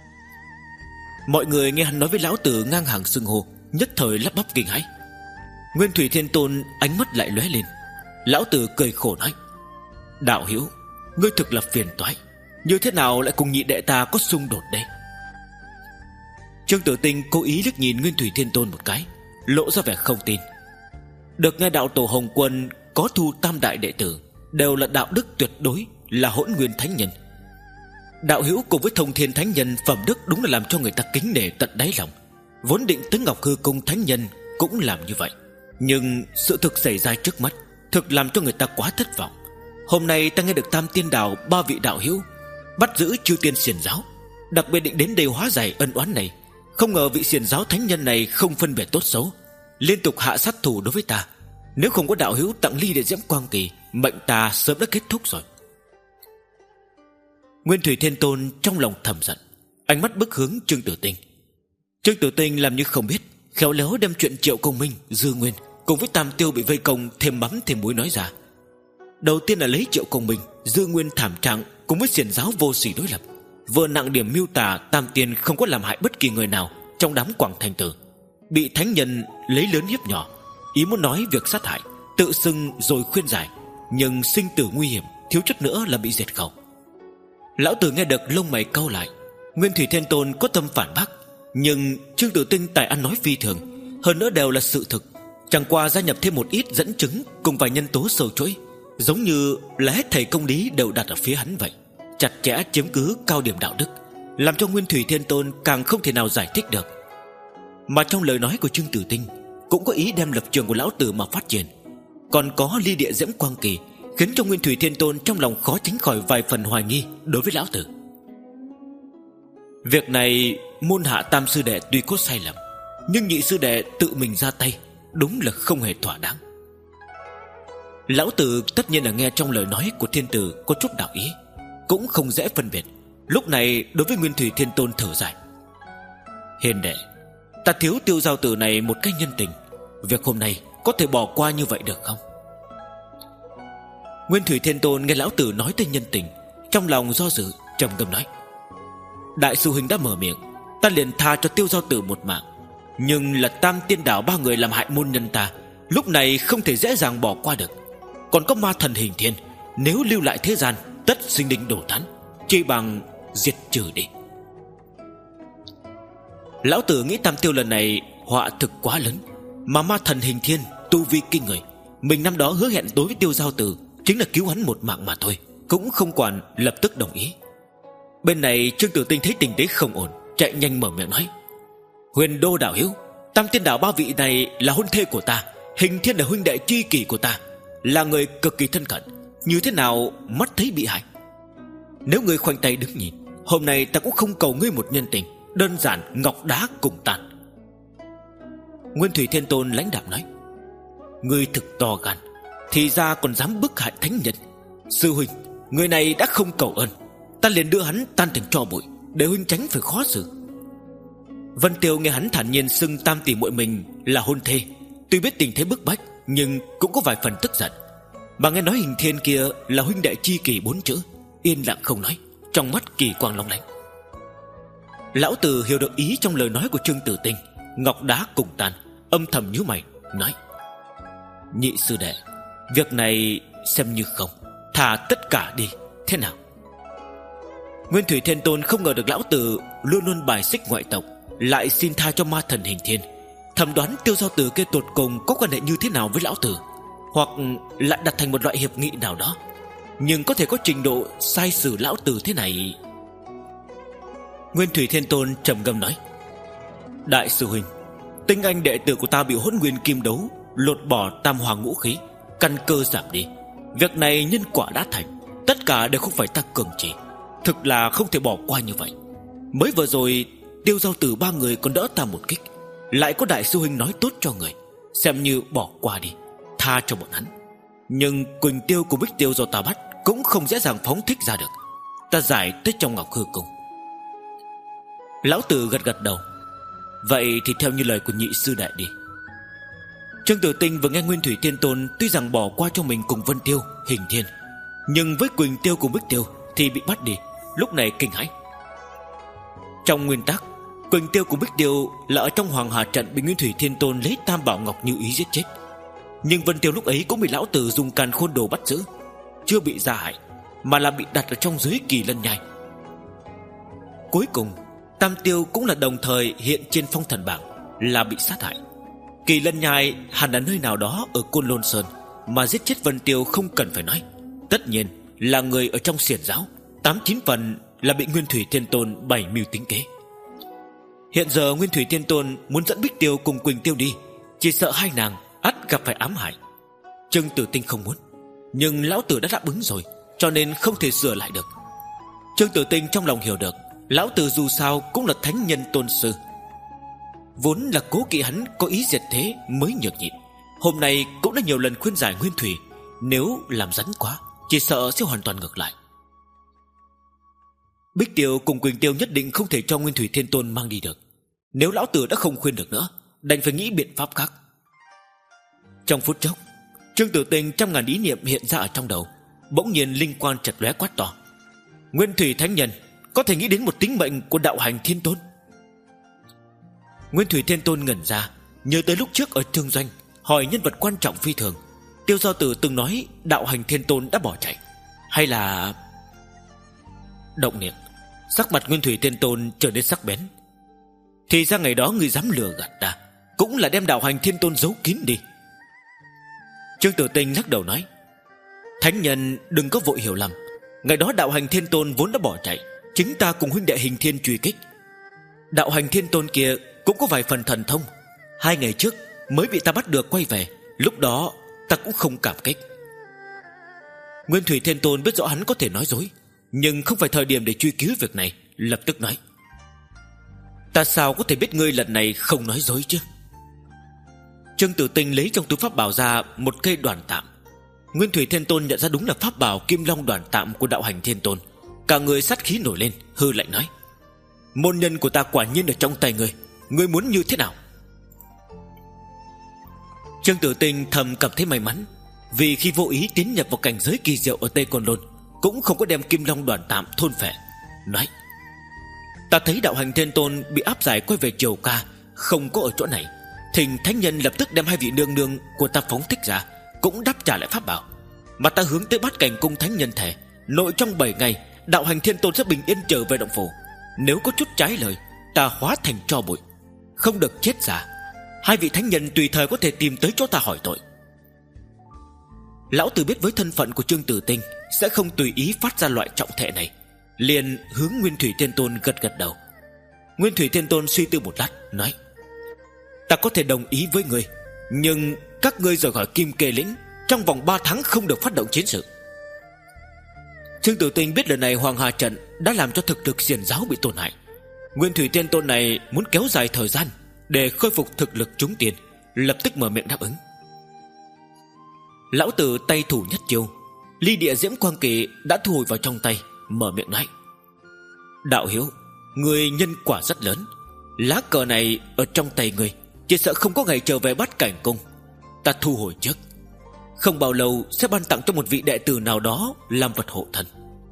Mọi người nghe hắn nói với lão tử ngang hàng xưng hô, nhất thời lắp bắp kinh hãi. Nguyên Thủy Thiên Tôn ánh mắt lại lóe lên. Lão tử cười khổ nói: Đạo hữu, ngươi thực là phiền toái, như thế nào lại cùng nhị đệ ta có xung đột đây? Trương Tử Tinh cố ý liếc nhìn Nguyên Thủy Thiên Tôn một cái, lộ ra vẻ không tin. Được nghe đạo tổ Hồng Quân có thu tam đại đệ tử, đều là đạo đức tuyệt đối, là Hỗn Nguyên Thánh Nhân. Đạo hữu cùng với Thông Thiên Thánh Nhân phẩm đức đúng là làm cho người ta kính nể tận đáy lòng. Vốn định tới Ngọc Hư Cung Thánh Nhân cũng làm như vậy, nhưng sự thực xảy ra trước mắt thực làm cho người ta quá thất vọng. Hôm nay ta nghe được Tam Tiên Đảo ba vị đạo hữu bắt giữ chư tiên xiển giáo, đặc biệt định đến đây hóa giải ân oán này. Không ngờ vị xiển giáo thánh nhân này không phân biệt tốt xấu, liên tục hạ sát thủ đối với ta. Nếu không có đạo hữu tặng ly để diễm quang kỳ, mệnh ta sớm đã kết thúc rồi. Nguyên Thủy Thiên Tôn trong lòng thầm giận, ánh mắt bức hướng Trương Tử Tinh. Trương Tử Tinh làm như không biết, khéo léo đem chuyện Triệu Công Minh, Dư Nguyên cùng với Tam Tiêu bị vây công thêm mắm thêm muối nói ra. Đầu tiên là lấy Triệu Công Minh, Dư Nguyên thảm trạng cùng với xiển giáo vô sỉ đối lập, vừa nặng điểm miêu tả Tam Tiên không có làm hại bất kỳ người nào trong đám Quảng Thành Tử, bị thánh nhân lấy lớn hiếp nhỏ, ý muốn nói việc sát hại, tự xưng rồi khuyên giải, nhưng sinh tử nguy hiểm, thiếu chút nữa là bị diệt khẩu. Lão tử nghe được lông mày cau lại. Nguyên Thủy Thiên Tôn có tâm phản bác, nhưng Trương Tử Tinh tài ăn nói phi thường, hơn nữa đều là sự thực, chẳng qua gia nhập thêm một ít dẫn chứng cùng vài nhân tố sâu chuỗi, giống như là hết thảy công lý đều đặt ở phía hắn vậy, chặt chẽ chiếm cứ cao điểm đạo đức, làm cho Nguyên Thủy Thiên Tôn càng không thể nào giải thích được. Mà trong lời nói của Trương Tử Tinh cũng có ý đem lập trường của lão tử mà phát triển, còn có ly địa diễm quang kỳ, khiến cho Nguyên Thủy Thiên Tôn trong lòng khó tránh khỏi vài phần hoài nghi đối với lão tử. Việc này môn hạ Tam sư đệ tuy có sai lầm, nhưng nhị sư đệ tự mình ra tay, đúng là không hề thỏa đáng. Lão tử tất nhiên là nghe trong lời nói của thiên tử có chút đạo ý, cũng không dễ phân biệt. Lúc này đối với Nguyên Thủy Thiên Tôn thở dài: Hiền đệ, ta thiếu Tiêu Giao Tử này một cái nhân tình, việc hôm nay có thể bỏ qua như vậy được không? Nguyên Thủy Thiên Tôn nghe lão tử nói tới nhân tình, trong lòng do dự, trầm ngâm nói: Đại sư huynh đã mở miệng, ta liền tha cho Tiêu Giao Tử một mạng, nhưng là Tam Tiên Đảo ba người làm hại môn nhân ta, lúc này không thể dễ dàng bỏ qua được. Còn có ma thần Hình Thiên, nếu lưu lại thế gian tất sinh linh đổ thán, chỉ bằng diệt trừ đi. Lão tử nghĩ Tam Tiêu lần này họa thực quá lớn, mà ma thần Hình Thiên tu vi kinh người, mình năm đó hứa hẹn đối với Tiêu Giao Tử chính là cứu hắn một mạng mà thôi, cũng không quản, lập tức đồng ý. Bên này Trương Tử Tinh thấy tình thế không ổn, chạy nhanh mở miệng nói: Huyền Đô đạo hữu, Tam Tiên Đảo ba vị này là hôn thê của ta, Hình Thiên là huynh đệ tri kỷ của ta, là người cực kỳ thân cận, như thế nào mắt thấy bị hại. Nếu ngươi khoanh tay đứng nhìn, hôm nay ta cũng không cầu ngươi một nhân tình, đơn giản ngọc đá cùng tàn. Nguyên Thủy Thiên Tôn lãnh đạm nói: Ngươi thực to gan, thì ra còn dám bức hại thánh nhân. Sư huynh, người này đã không cầu ơn, ta liền đưa hắn tan thành tro bụi, để huynh tránh phải khó xử. Vân Tiêu nghe hắn thản nhiên xưng tam tỷ muội mình là hôn thê, tuy biết tình thế bức bách, nhưng cũng có vài phần tức giận. Mà nghe nói Hình Thiên kia là huynh đệ chi kỷ bốn chữ, yên lặng không nói, trong mắt kỳ quang long lánh. Lão Tử hiểu được ý trong lời nói của Trương Tử Tinh, ngọc đá cùng tàn, âm thầm nhíu mày nói: Nhị sư đệ, việc này xem như không, thả tất cả đi, thế nào? Nguyên Thủy Thiên Tôn không ngờ được Lão Tử luôn luôn bài xích ngoại tộc, lại xin tha cho ma thần Hình Thiên, thầm đoán Tiêu Giao Tử kia tột cùng có quan hệ như thế nào với Lão Tử, hoặc lại đặt thành một loại hiệp nghị nào đó, nhưng có thể có trình độ sai xử Lão Tử thế này. Nguyên Thủy Thiên Tôn trầm ngâm nói: Đại sư huynh, tinh anh đệ tử của ta bị Hỗn Nguyên Kim Đấu lột bỏ tam hoàng ngũ khí, căn cơ giảm đi. Việc này nhân quả đã thành, tất cả đều không phải ta cường chỉ, thực là không thể bỏ qua như vậy. Mới vừa rồi Tiêu Giao Tử ba người còn đỡ ta một kích, lại có đại sư huynh nói tốt cho người, xem như bỏ qua đi, tha cho bọn hắn. Nhưng Quỳnh Tiêu của Bích Tiêu do ta bắt cũng không dễ dàng phóng thích ra được, ta giải tới trong Ngọc Hư Cung. Lão Tử gật gật đầu: Vậy thì theo như lời của nhị sư đại đi. Trương Tử Tinh vừa nghe Nguyên Thủy Thiên Tôn tuy rằng bỏ qua cho mình cùng Vân Tiêu, Hình Thiên, nhưng với Quỳnh Tiêu cùng Bích Tiêu thì bị bắt đi, lúc này kinh hãi. Trong nguyên tắc, Quỳnh Tiêu cùng Bích Tiêu là ở trong Hoàng Hà trận bị Nguyên Thủy Thiên Tôn lấy Tam Bảo Ngọc Như Ý giết chết, nhưng Vân Tiêu lúc ấy cũng bị Lão Tử dùng Càn Khôn Đồ bắt giữ, chưa bị gia hại, mà là bị đặt ở trong dưới Kỳ Lân Nhai. Cuối cùng Tam Tiêu cũng là đồng thời hiện trên phong thần bảng, là bị sát hại. Kỳ Lân Nhai hẳn là nơi nào đó ở Côn Lôn Sơn, mà giết chết Vân Tiêu không cần phải nói, tất nhiên là người ở trong xiển giáo, tám chín phần là bị Nguyên Thủy Thiên Tôn bày mưu tính kế. Hiện giờ Nguyên Thủy Thiên Tôn muốn dẫn Bích Tiêu cùng Quỳnh Tiêu đi, chỉ sợ hai nàng ắt gặp phải ám hại. Trương Tử Tinh không muốn, nhưng Lão Tử đã đáp ứng rồi, cho nên không thể sửa lại được. Trương Tử Tinh trong lòng hiểu được Lão Tử dù sao cũng là thánh nhân tôn sư, vốn là cố kỵ hắn có ý diệt thế mới nhược nhịn. Hôm nay cũng đã nhiều lần khuyên giải Nguyên Thủy, nếu làm rắn quá chỉ sợ sẽ hoàn toàn ngược lại. Bích Tiêu cùng Quỳnh Tiêu nhất định không thể cho Nguyên Thủy Thiên Tôn mang đi được. Nếu Lão Tử đã không khuyên được nữa, đành phải nghĩ biện pháp khác. Trong phút chốc, Trương Tử Tinh trăm ngàn ý niệm hiện ra ở trong đầu, bỗng nhiên linh quang chật lóe quát to: Nguyên Thủy Thánh Nhân có thể nghĩ đến một tính mệnh của đạo hành Thiên Tôn. Nguyên Thủy Thiên Tôn ngẩn ra, nhớ tới lúc trước ở Thương Doanh hỏi nhân vật quan trọng phi thường, Tiêu Giao Tử từng nói đạo hành Thiên Tôn đã bỏ chạy, hay là... Động niệm, sắc mặt Nguyên Thủy Thiên Tôn trở nên sắc bén. Thì ra ngày đó người dám lừa gạt ta, cũng là đem đạo hành Thiên Tôn giấu kín đi. Trương Tử Tinh lắc đầu nói: Thánh nhân đừng có vội hiểu lầm, ngày đó đạo hành Thiên Tôn vốn đã bỏ chạy, chính ta cùng huynh đệ Hình Thiên truy kích. Đạo hành Thiên Tôn kia cũng có vài phần thần thông, hai ngày trước mới bị ta bắt được quay về, lúc đó ta cũng không cảm kích. Nguyên Thủy Thiên Tôn biết rõ hắn có thể nói dối, nhưng không phải thời điểm để truy cứu việc này, lập tức nói: Ta sao có thể biết ngươi lần này không nói dối chứ? Trương Tử Tinh lấy trong túi pháp bảo ra một cây đoàn tạm. Nguyên Thủy Thiên Tôn nhận ra đúng là pháp bảo Kim Long đoàn tạm của đạo hành Thiên Tôn, cả người sát khí nổi lên, hư lạnh nói: Môn nhân của ta quả nhiên ở trong tay ngươi, ngươi muốn như thế nào? Trương Tử Tinh thầm cảm thấy may mắn, vì khi vô ý tiến nhập vào cảnh giới kỳ diệu ở Tây Côn Lôn, cũng không có đem Kim Long đoàn tạm thôn phệ. Nói: Ta thấy đạo hành Thiên Tôn bị áp giải quay về Triều Ca, không có ở chỗ này, thỉnh thánh nhân lập tức đem hai vị nương nương của ta phóng thích ra, cũng đáp trả lại pháp bảo. Mà ta hướng tới Bát Cảnh Cung thánh nhân thể, nội trong bảy ngày đạo hành thiên tôn sẽ bình yên trở về động phủ. Nếu có chút trái lời, ta hóa thành tro bụi, không được chết giả. Hai vị thánh nhân tùy thời có thể tìm tới chỗ ta hỏi tội. Lão Tử biết với thân phận của Trương Tử Tinh sẽ không tùy ý phát ra loại trọng thệ này, liền hướng Nguyên Thủy Thiên Tôn gật gật đầu. Nguyên Thủy Thiên Tôn suy tư một lát nói: ta có thể đồng ý với ngươi, nhưng các ngươi rời khỏi Kim Kê Lĩnh trong vòng ba tháng không được phát động chiến sự. Trương Tử Tinh biết lần này Hoàng Hà Trận đã làm cho thực lực xiển giáo bị tổn hại. Nguyên Thủy Thiên Tôn này muốn kéo dài thời gian để khôi phục thực lực chúng tiền, lập tức mở miệng đáp ứng. Lão Tử tay thủ nhất chiêu, ly địa diễm quang kỳ đã thu hồi vào trong tay, mở miệng nói: đạo hiếu, người nhân quả rất lớn. Lá cờ này ở trong tay người, chỉ sợ không có ngày trở về Bát Cảnh Cung. Ta thu hồi trước, không bao lâu sẽ ban tặng cho một vị đệ tử nào đó làm vật hộ thân.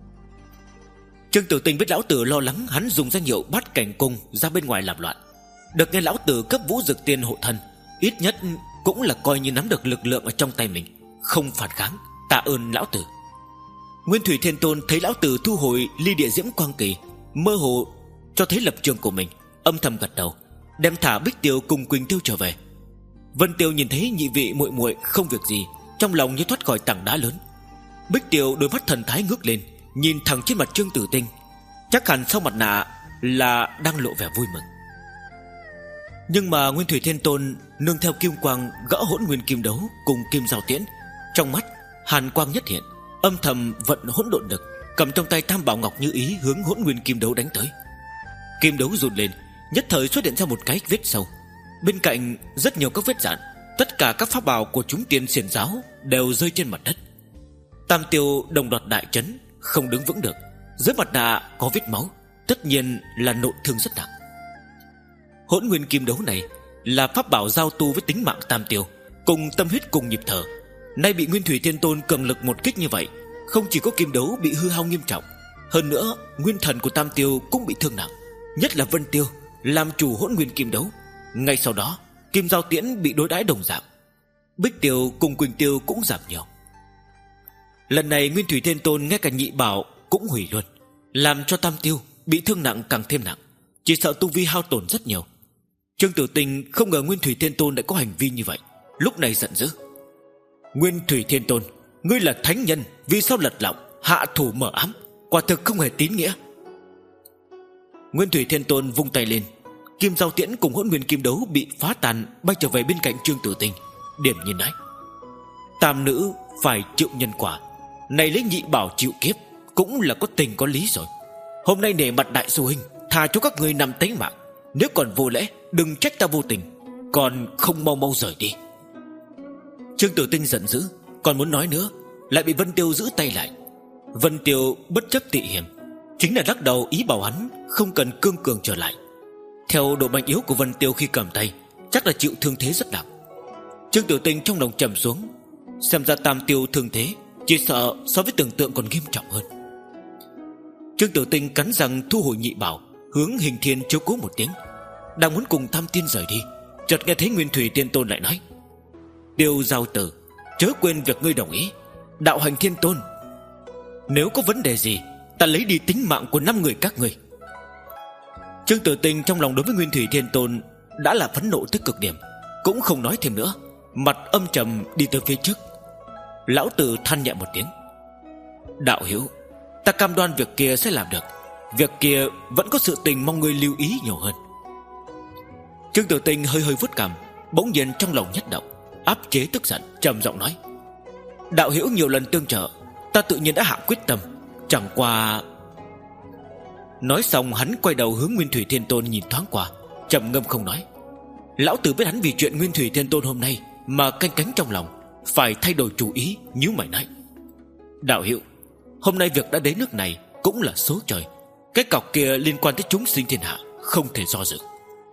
Trương Tử Tinh biết Lão Tử lo lắng hắn dùng danh hiệu Bát Cảnh Cung ra bên ngoài làm loạn, được nghe Lão Tử cấp vũ dực tiên hộ thân, ít nhất cũng là coi như nắm được lực lượng ở trong tay mình, không phản kháng, tạ ơn Lão Tử. Nguyên Thủy Thiên Tôn thấy Lão Tử thu hồi ly địa diễm quang kỳ, mơ hồ cho thấy lập trường của mình, âm thầm gật đầu, đem thả Bích Tiêu cùng Quỳnh Tiêu trở về. Vân Tiêu nhìn thấy nhị vị muội muội không việc gì, trong lòng như thoát khỏi tảng đá lớn. Bích Tiêu đôi mắt thần thái ngước lên, nhìn thẳng trên mặt Trương Tử Tinh, chắc hẳn sau mặt nạ là đang lộ vẻ vui mừng. Nhưng mà Nguyên Thủy Thiên Tôn nương theo kim quang gỡ hỗn nguyên kim đấu cùng kim giao tiễn, trong mắt hàn quang nhất hiện, âm thầm vận hỗn độn lực, cầm trong tay Tam Bảo Ngọc Như Ý hướng hỗn nguyên kim đấu đánh tới. Kim đấu rụt lên, nhất thời xuất hiện ra một cái vết sâu, bên cạnh rất nhiều các vết rạn. Tất cả các pháp bảo của chúng tiên xiển giáo đều rơi trên mặt đất. Tam Tiêu đồng loạt đại chấn, không đứng vững được, dưới mặt nạ có vết máu, tất nhiên là nội thương rất nặng. Hỗn nguyên kim đấu này là pháp bảo giao tu với tính mạng Tam Tiêu, cùng tâm huyết cùng nhịp thở. Nay bị Nguyên Thủy Thiên Tôn cường lực một kích như vậy, không chỉ có kim đấu bị hư hao nghiêm trọng, hơn nữa nguyên thần của Tam Tiêu cũng bị thương nặng, nhất là Vân Tiêu làm chủ hỗn nguyên kim đấu. Ngay sau đó kim giao tiễn bị đối đãi đồng dạng, Bích Tiêu cùng Quỳnh Tiêu cũng giảm nhiều. Lần này Nguyên Thủy Thiên Tôn ngay cả nhị bảo cũng hủy luôn, làm cho Tam Tiêu bị thương nặng càng thêm nặng, chỉ sợ tu vi hao tổn rất nhiều. Trương Tử Tinh không ngờ Nguyên Thủy Thiên Tôn lại có hành vi như vậy, lúc này giận dữ: Nguyên Thủy Thiên Tôn, ngươi là thánh nhân, vì sao lật lọng hạ thủ mở ám, quả thực không hề tín nghĩa. Nguyên Thủy Thiên Tôn vung tay lên, kim giao tiễn cùng hỗn nguyên kim đấu bị phá tan, bay trở về bên cạnh Trương Tử Tinh, điểm nhìn nói: tam nữ phải chịu nhân quả, này lấy nhị bảo chịu kiếp cũng là có tình có lý rồi. Hôm nay nể mặt đại sư huynh, tha cho các ngươi nằm tính mạng, nếu còn vô lễ đừng trách ta vô tình, còn không mau mau rời đi. Trương Tử Tinh giận dữ, còn muốn nói nữa, lại bị Vân Tiêu giữ tay lại. Vân Tiêu bất chấp tị hiểm, chính là lắc đầu ý bảo hắn không cần cương cường trở lại. Theo độ mạnh yếu của Vân Tiêu khi cầm tay, chắc là chịu thương thế rất nặng. Trương Tử Tinh trong lòng trầm xuống, xem ra Tam Tiêu thương thế chỉ sợ so với tưởng tượng còn nghiêm trọng hơn. Trương Tử Tinh cắn răng thu hồi nhị bảo, hướng Hình Thiên chiếu cố một tiếng, đang muốn cùng Tam Tiên rời đi, chợt nghe thấy Nguyên Thủy Tiên Tôn lại nói: Tiêu Giao Tử, chớ quên việc ngươi đồng ý, đạo hành thiên tôn, nếu có vấn đề gì, ta lấy đi tính mạng của năm người các ngươi. Trương Tử Tinh trong lòng đối với Nguyên Thủy Thiên Tôn đã là phẫn nộ tới cực điểm, cũng không nói thêm nữa, mặt âm trầm đi tới phía trước. Lão Tử than nhẹ một tiếng: đạo hiếu, ta cam đoan việc kia sẽ làm được, việc kia vẫn có sự tình mong ngươi lưu ý nhiều hơn. Trương Tử Tinh hơi hơi vuốt cằm, bỗng nhiên trong lòng nhất động, áp chế tức giận, trầm giọng nói: đạo hiếu nhiều lần tương trợ, ta tự nhiên đã hạ quyết tâm, chẳng qua... Nói xong hắn quay đầu hướng Nguyên Thủy Thiên Tôn nhìn thoáng qua, trầm ngâm không nói. Lão Tử biết hắn vì chuyện Nguyên Thủy Thiên Tôn hôm nay mà canh cánh trong lòng, phải thay đổi chủ ý, nhíu mày nói: đạo hữu, hôm nay việc đã đến nước này cũng là số trời, cái cọc kia liên quan tới chúng sinh thiên hạ, không thể do dự.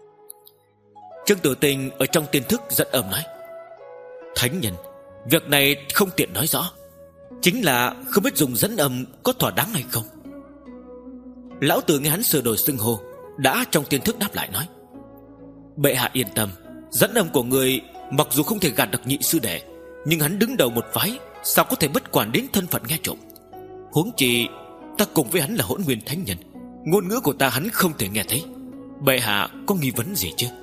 Trương Tử Tinh ở trong tiên thức giận ầm nói: thánh nhân, việc này không tiện nói rõ, chính là không biết dùng dẫn âm có thỏa đáng hay không. Lão Tử nghe hắn sửa đổi xưng hô, đã trong tiên thức đáp lại nói: bệ hạ yên tâm, dẫn âm của người mặc dù không thể gạt được nhị sư đệ, nhưng hắn đứng đầu một phái, sao có thể bất quản đến thân phận nghe trộm. Huống chi ta cùng với hắn là hỗn nguyên thánh nhân, ngôn ngữ của ta hắn không thể nghe thấy. Bệ hạ có nghi vấn gì chứ?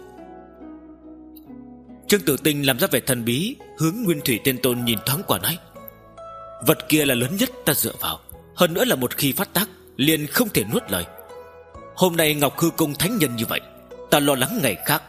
Trương Tử Tinh làm ra vẻ thần bí, hướng Nguyên Thủy Thiên Tôn nhìn thoáng qua nói: vật kia là lớn nhất ta dựa vào, hơn nữa là một khi phát tác liền không thể nuốt lời. Hôm nay Ngọc Hư Cung thánh nhân như vậy, ta lo lắng ngày khác.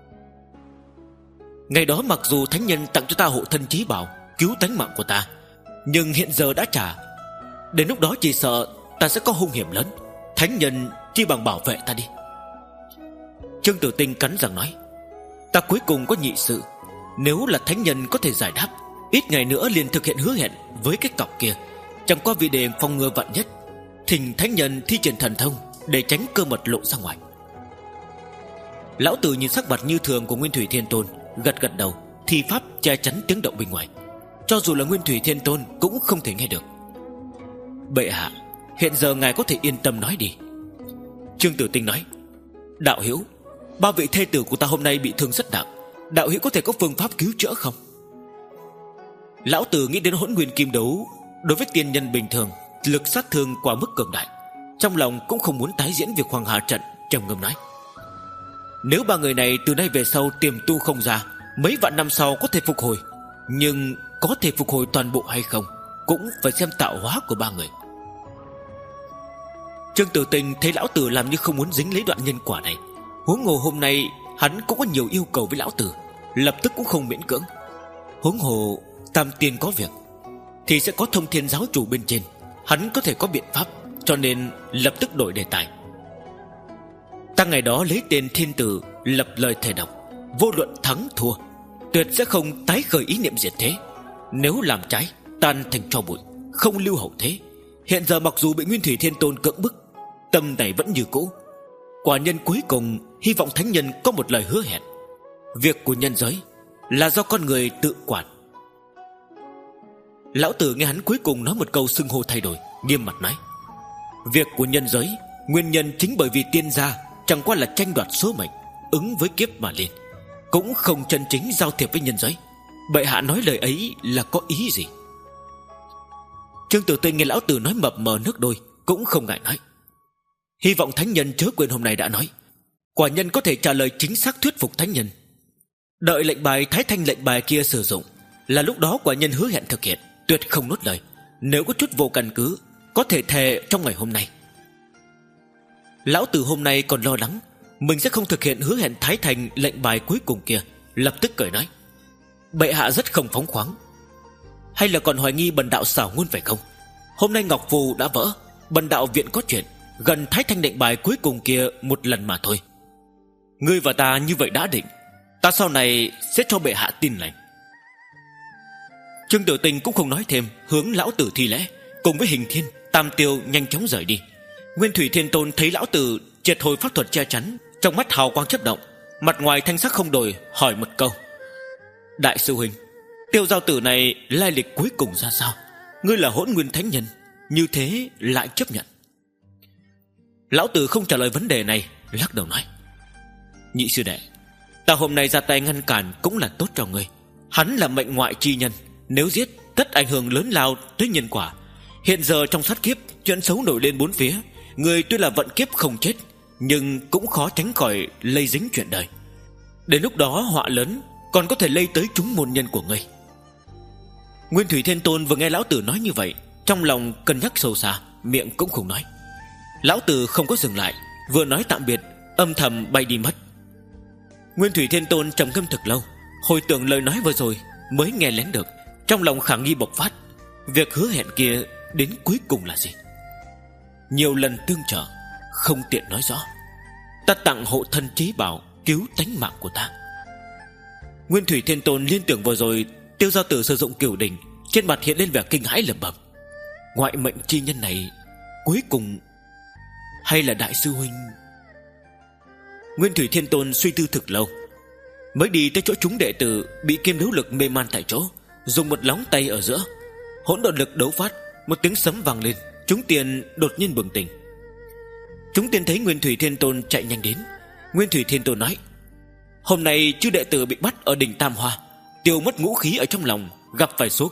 Ngày đó mặc dù thánh nhân tặng cho ta hộ thân chí bảo, cứu tánh mạng của ta, nhưng hiện giờ đã trả. Đến lúc đó chỉ sợ ta sẽ có hung hiểm lớn. Thánh nhân chi bằng bảo vệ ta đi. Trương Tử Tinh cắn răng nói: ta cuối cùng có nhị sự, nếu là thánh nhân có thể giải đáp, ít ngày nữa liền thực hiện hứa hẹn với cái cọc kia. Chẳng qua vì đề phòng ngừa vạn nhất, thỉnh thánh nhân thi triển thần thông để tránh cơ mật lộ ra ngoài. Lão tử nhìn sắc mặt như thường của Nguyên Thủy Thiên Tôn, gật gật đầu, thi pháp che chắn tiếng động bên ngoài. Cho dù là Nguyên Thủy Thiên Tôn cũng không thể nghe được. Bệ hạ, hiện giờ ngài có thể yên tâm nói đi. Trương Tử Tinh nói: đạo hữu, ba vị thê tử của ta hôm nay bị thương rất nặng, đạo hữu có thể có phương pháp cứu chữa không? Lão tử nghĩ đến hỗn nguyên kim đấu đối với tiên nhân bình thường lực sát thương quá mức cường đại, trong lòng cũng không muốn tái diễn việc Hoàng Hà trận, trầm ngâm nói: nếu ba người này từ nay về sau tiềm tu không ra, mấy vạn năm sau có thể phục hồi, nhưng có thể phục hồi toàn bộ hay không cũng phải xem tạo hóa của ba người. Trương Tử Tinh thấy lão tử làm như không muốn dính lấy đoạn nhân quả này, huống hồ hôm nay hắn cũng có nhiều yêu cầu với lão tử, lập tức cũng không miễn cưỡng. Huống hồ Tam Tiên có việc thì sẽ có Thông Thiên giáo chủ bên trên, hắn có thể có biện pháp, cho nên lập tức đổi đề tài. Ta ngày đó lấy tên thiên tử lập lời thề độc, vô luận thắng thua tuyệt sẽ không tái khởi ý niệm diệt thế. Nếu làm trái, tan thành tro bụi, không lưu hậu thế. Hiện giờ mặc dù bị Nguyên Thủy Thiên Tôn cưỡng bức, tâm này vẫn như cũ. Quả nhân cuối cùng hy vọng thánh nhân có một lời hứa hẹn. Việc của nhân giới là do con người tự quản. Lão tử nghe hắn cuối cùng nói một câu xưng hô thay đổi, nghiêm mặt nói: việc của nhân giới nguyên nhân chính bởi vì tiên gia chẳng qua là tranh đoạt số mệnh, ứng với kiếp mà lên, cũng không chân chính giao thiệp với nhân giới. Bệ hạ nói lời ấy là có ý gì? Trương Tử Tinh nghe lão tử nói mập mờ nước đôi, cũng không ngại nói: hy vọng thánh nhân chớ quên hôm nay đã nói. Quả nhân có thể trả lời chính xác thuyết phục thánh nhân. Đợi lệnh bài Thái Thanh lệnh bài kia sử dụng, là lúc đó quả nhân hứa hẹn thực hiện, tuyệt không nuốt lời. Nếu có chút vô căn cứ, có thể thề trong ngày hôm nay. Lão tử hôm nay còn lo lắng mình sẽ không thực hiện hứa hẹn Thái Thanh lệnh bài cuối cùng kia, lập tức cười nói: bệ hạ rất không phóng khoáng, hay là còn hoài nghi bần đạo xảo ngôn phải không? Hôm nay ngọc phù đã vỡ, bần đạo viện có chuyện, gần Thái Thanh lệnh bài cuối cùng kia một lần mà thôi. Ngươi và ta như vậy đã định, ta sau này sẽ cho bệ hạ tin lành. Trương Tử Tinh cũng không nói thêm, hướng lão tử thi lễ, cùng với Hình Thiên, Tam Tiêu nhanh chóng rời đi. Nguyên Thủy Thiên Tôn thấy lão tử triệt hồi pháp thuật che chắn, trong mắt hào quang chớp động, mặt ngoài thanh sắc không đổi, hỏi một câu: đại sư huynh, Tiêu giao tử này lai lịch cuối cùng ra sao? Ngươi là hỗn nguyên thánh nhân, như thế lại chấp nhận? Lão tử không trả lời vấn đề này, lắc đầu nói: nhị sư đệ, ta hôm nay ra tay ngăn cản cũng là tốt cho ngươi. Hắn là mệnh ngoại chi nhân, nếu giết tất ảnh hưởng lớn lao tới nhân quả. Hiện giờ trong sát kiếp, chuyện xấu nổi lên bốn phía, người tuy là vận kiếp không chết, nhưng cũng khó tránh khỏi lây dính chuyện đời. Đến lúc đó họa lớn còn có thể lây tới chúng môn nhân của ngươi. Nguyên Thủy Thiên Tôn vừa nghe lão tử nói như vậy, trong lòng cân nhắc sâu xa, miệng cũng không nói. Lão tử không có dừng lại, vừa nói tạm biệt, âm thầm bay đi mất. Nguyên Thủy Thiên Tôn trầm ngâm thực lâu, hồi tưởng lời nói vừa rồi mới nghe lén được, trong lòng khả nghi bộc phát. Việc hứa hẹn kia đến cuối cùng là gì? Nhiều lần tương trợ, không tiện nói rõ. Ta tặng hộ thân chí bảo, cứu tánh mạng của ta. Nguyên Thủy Thiên Tôn liên tưởng vừa rồi Tiêu giao tử sử dụng cửu đỉnh, trên mặt hiện lên vẻ kinh hãi lẩm bẩm: ngoại mệnh chi nhân này cuối cùng hay là đại sư huynh? Nguyên Thủy Thiên Tôn suy tư thực lâu, mới đi tới chỗ chúng đệ tử bị kim đấu lực mê man tại chỗ, dùng một lóng tay ở giữa, hỗn độn lực đấu phát, một tiếng sấm vang lên, chúng tiền đột nhiên bừng tỉnh. Chúng tiền thấy Nguyên Thủy Thiên Tôn chạy nhanh đến. Nguyên Thủy Thiên Tôn nói: hôm nay chư đệ tử bị bắt ở đỉnh Tam Hoa, tiêu mất ngũ khí ở trong lòng, gặp phải số kiếp,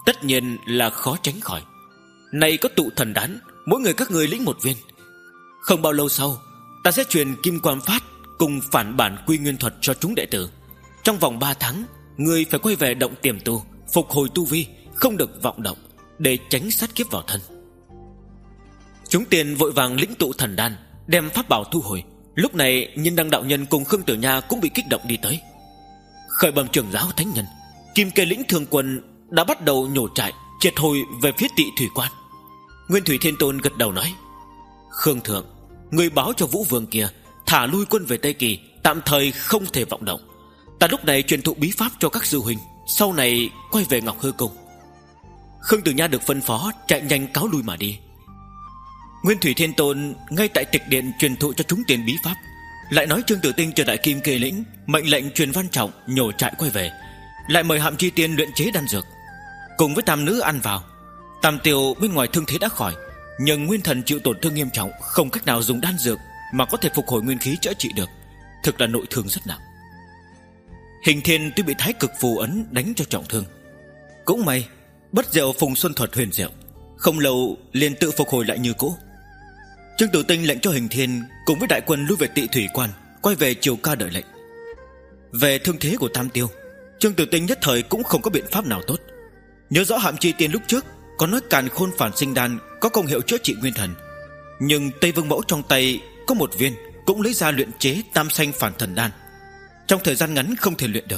tất nhiên là khó tránh khỏi. Này có tụ thần đán, mỗi người các người lĩnh một viên. Không bao lâu sau, ta sẽ truyền kim quan pháp cùng phản bản quy nguyên thuật cho chúng đệ tử. Trong vòng ba tháng, người phải quay về động tiềm tu, phục hồi tu vi, không được vọng động, để tránh sát kiếp vào thân. Chúng tiền vội vàng lĩnh tụ thần đan, đem pháp bảo thu hồi. Lúc này Nhân Đăng đạo nhân cùng Khương Tử Nha cũng bị kích động đi tới. Khởi bẩm trưởng giáo thánh nhân, Kim Kê lĩnh thường quân đã bắt đầu nhổ trại, triệt hồi về phía Tị Thủy Quan. Nguyên Thủy Thiên Tôn gật đầu nói: Khương thượng, người báo cho Vũ Vương kia thả lui quân về Tây Kỳ, tạm thời không thể vọng động. Ta lúc này truyền thụ bí pháp cho các sư huynh, sau này quay về Ngọc Hư Cung. Khương Tử Nha được phân phó chạy nhanh cáo lui mà đi. Nguyên Thủy Thiên Tôn ngay tại tịch điện truyền thụ cho chúng tiền bí pháp, lại nói Trương Tử Tinh trở lại Kim Kê lĩnh, mệnh lệnh truyền văn trọng nhổ trại quay về, lại mời Hạm Chi Tiên luyện chế đan dược, cùng với tam nữ ăn vào. Tam Tiêu bên ngoài thương thế đã khỏi, nhưng nguyên thần chịu tổn thương nghiêm trọng, không cách nào dùng đan dược mà có thể phục hồi nguyên khí chữa trị được, thực là nội thương rất nặng. Hình Thiên tuy bị Thái Cực phù ấn đánh cho trọng thương, cũng may bất diệu Phùng Xuân thuật huyền diệu, không lâu liền tự phục hồi lại như cũ. Trương Tử Tinh lệnh cho Hình Thiên cùng với đại quân lui về Tị Thủy Quan, quay về triều ca đợi lệnh. Về thương thế của Tam Tiêu, Trương Tử Tinh nhất thời cũng không có biện pháp nào tốt. Nhớ rõ Hạm Chi Tiên lúc trước có nói càn khôn phản sinh đan có công hiệu chữa trị nguyên thần, nhưng Tây Vương Mẫu trong tay có một viên, cũng lấy ra luyện chế tam sanh phản thần đan, trong thời gian ngắn không thể luyện được.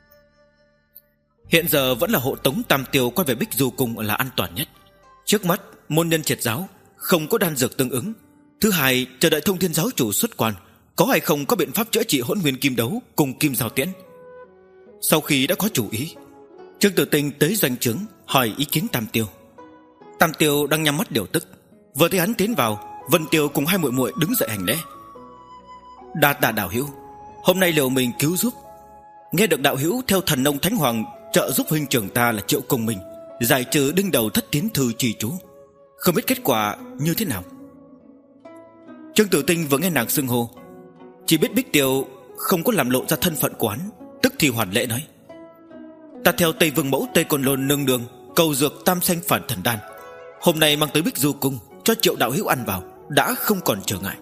Hiện giờ vẫn là hộ tống Tam Tiêu quay về Bích Du Cung là an toàn nhất. Trước mắt môn nhân triệt giáo không có đan dược tương ứng. Thứ hai, chờ đợi Thông Thiên giáo chủ xuất quan, có hay không có biện pháp chữa trị hỗn nguyên kim đấu cùng kim giao tiễn. Sau khi đã có chủ ý, Trương Tử Tinh tới doanh trướng hỏi ý kiến Tam Tiêu. Tam Tiêu đang nhắm mắt điều tức, vừa thấy hắn tiến vào, Vân Tiêu cùng hai muội muội đứng dậy hành lễ. Đa tạ đạo hữu, hôm nay liều mình cứu giúp. Nghe được đạo hữu theo thần nông thánh hoàng trợ giúp huynh trưởng ta là Triệu Công Minh giải trừ đinh đầu thất tiến thư trì chú, không biết kết quả như thế nào. Trương Tử Tinh vừa nghe nàng xưng hô, chỉ biết Bích Tiêu không có làm lộ ra thân phận của hắn, tức thì hoàn lễ nói: Ta theo Tây Vương Mẫu Tây Côn Lôn nương nương cầu dược tam sanh phản thần đan, hôm nay mang tới Bích Du Cung cho Triệu đạo hữu ăn vào, đã không còn trở ngại.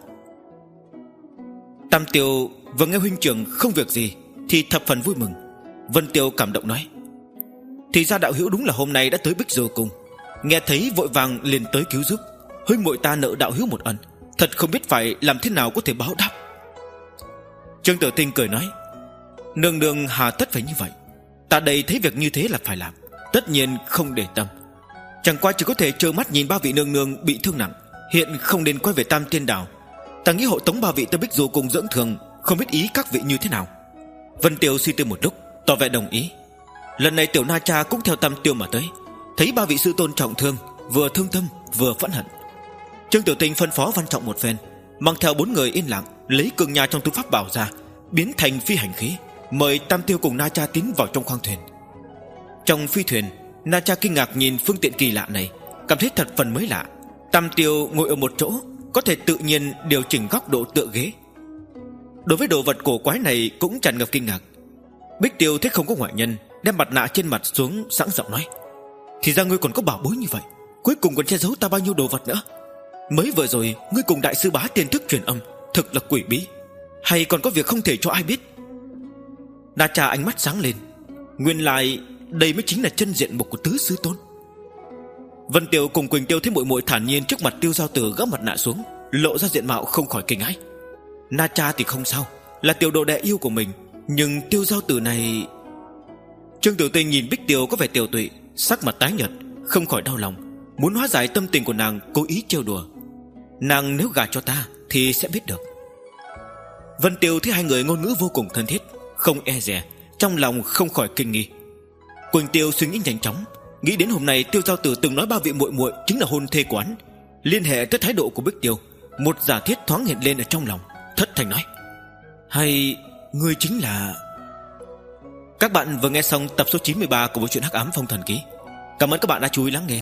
Tam Tiêu vừa nghe huynh trưởng không việc gì thì thập phần vui mừng. Vân Tiêu cảm động nói: Thì ra đạo hữu đúng là hôm nay đã tới Bích Du Cung, nghe thấy vội vàng liền tới cứu giúp. Huynh muội ta nợ đạo hữu một ân, thật không biết phải làm thế nào có thể báo đáp. Trương Tử Tinh cười nói: Nương nương hà tất phải như vậy, ta đây thấy việc như thế là phải làm, tất nhiên không để tâm. Chẳng qua chỉ có thể trơ mắt nhìn ba vị nương nương bị thương nặng, hiện không nên quay về Tam Tiên Đảo. Ta nghĩ hộ tống ba vị tới Bích Du Cung dưỡng thương, không biết ý các vị như thế nào. Vân Tiêu suy tư một lúc, tỏ vẻ đồng ý. Lần này Tiểu Na Cha cũng theo Tam Tiêu mà tới, thấy ba vị sư tôn trọng thương, vừa thương tâm vừa phẫn hận. Trương Tiểu Tinh phân phó văn trọng một phen, mang theo bốn người yên lặng lấy cường nha trong túi pháp bảo ra, biến thành phi hành khí, mời Tam Tiêu cùng Na Cha tiến vào trong khoang thuyền. Trong phi thuyền, Na Cha kinh ngạc nhìn phương tiện kỳ lạ này, cảm thấy thật phần mới lạ. Tam Tiêu ngồi ở một chỗ, có thể tự nhiên điều chỉnh góc độ tựa ghế. Đối với đồ vật cổ quái này cũng tràn ngập kinh ngạc. Bích Tiêu thấy không có ngoại nhân, đem mặt nạ trên mặt xuống, sẵn giọng nói: Thì ra ngươi còn có bảo bối như vậy, cuối cùng còn che giấu ta bao nhiêu đồ vật nữa. Mới vừa rồi ngươi cùng đại sư bá tiên thức truyền âm, thực là quỷ bí, hay còn có việc không thể cho ai biết? Na Cha ánh mắt sáng lên, nguyên lai đây mới chính là chân diện mục của tứ sư tôn. Vân Tiêu cùng Quỳnh Tiêu thấy muội muội thản nhiên trước mặt Tiêu Giao Tử gỡ mặt nạ xuống, lộ ra diện mạo không khỏi kinh hãi. Na Cha thì không sao, là tiểu đồ đệ yêu của mình, nhưng Tiêu Giao Tử này... Trương Tử Tinh nhìn Bích Tiêu có vẻ tiều tụy, sắc mặt tái nhợt, không khỏi đau lòng, muốn hóa giải tâm tình của nàng, cố ý trêu đùa: Nàng nếu gả cho ta thì sẽ biết được. Vân Tiêu thấy hai người ngôn ngữ vô cùng thân thiết, không e dè, trong lòng không khỏi kinh nghi. Quỳnh Tiêu suy nghĩ nhanh chóng, nghĩ đến hôm nay Tiêu Giao Tử từng nói ba vị muội muội chính là hôn thê quán, liên hệ tới thái độ của Bích Tiêu, một giả thiết thoáng hiện lên ở trong lòng, thất thanh nói: Hay ngươi chính là... Các bạn vừa nghe xong tập số chín mươi ba của bộ truyện Hắc Ám Phong Thần Ký. Cảm ơn các bạn đã chú ý lắng nghe.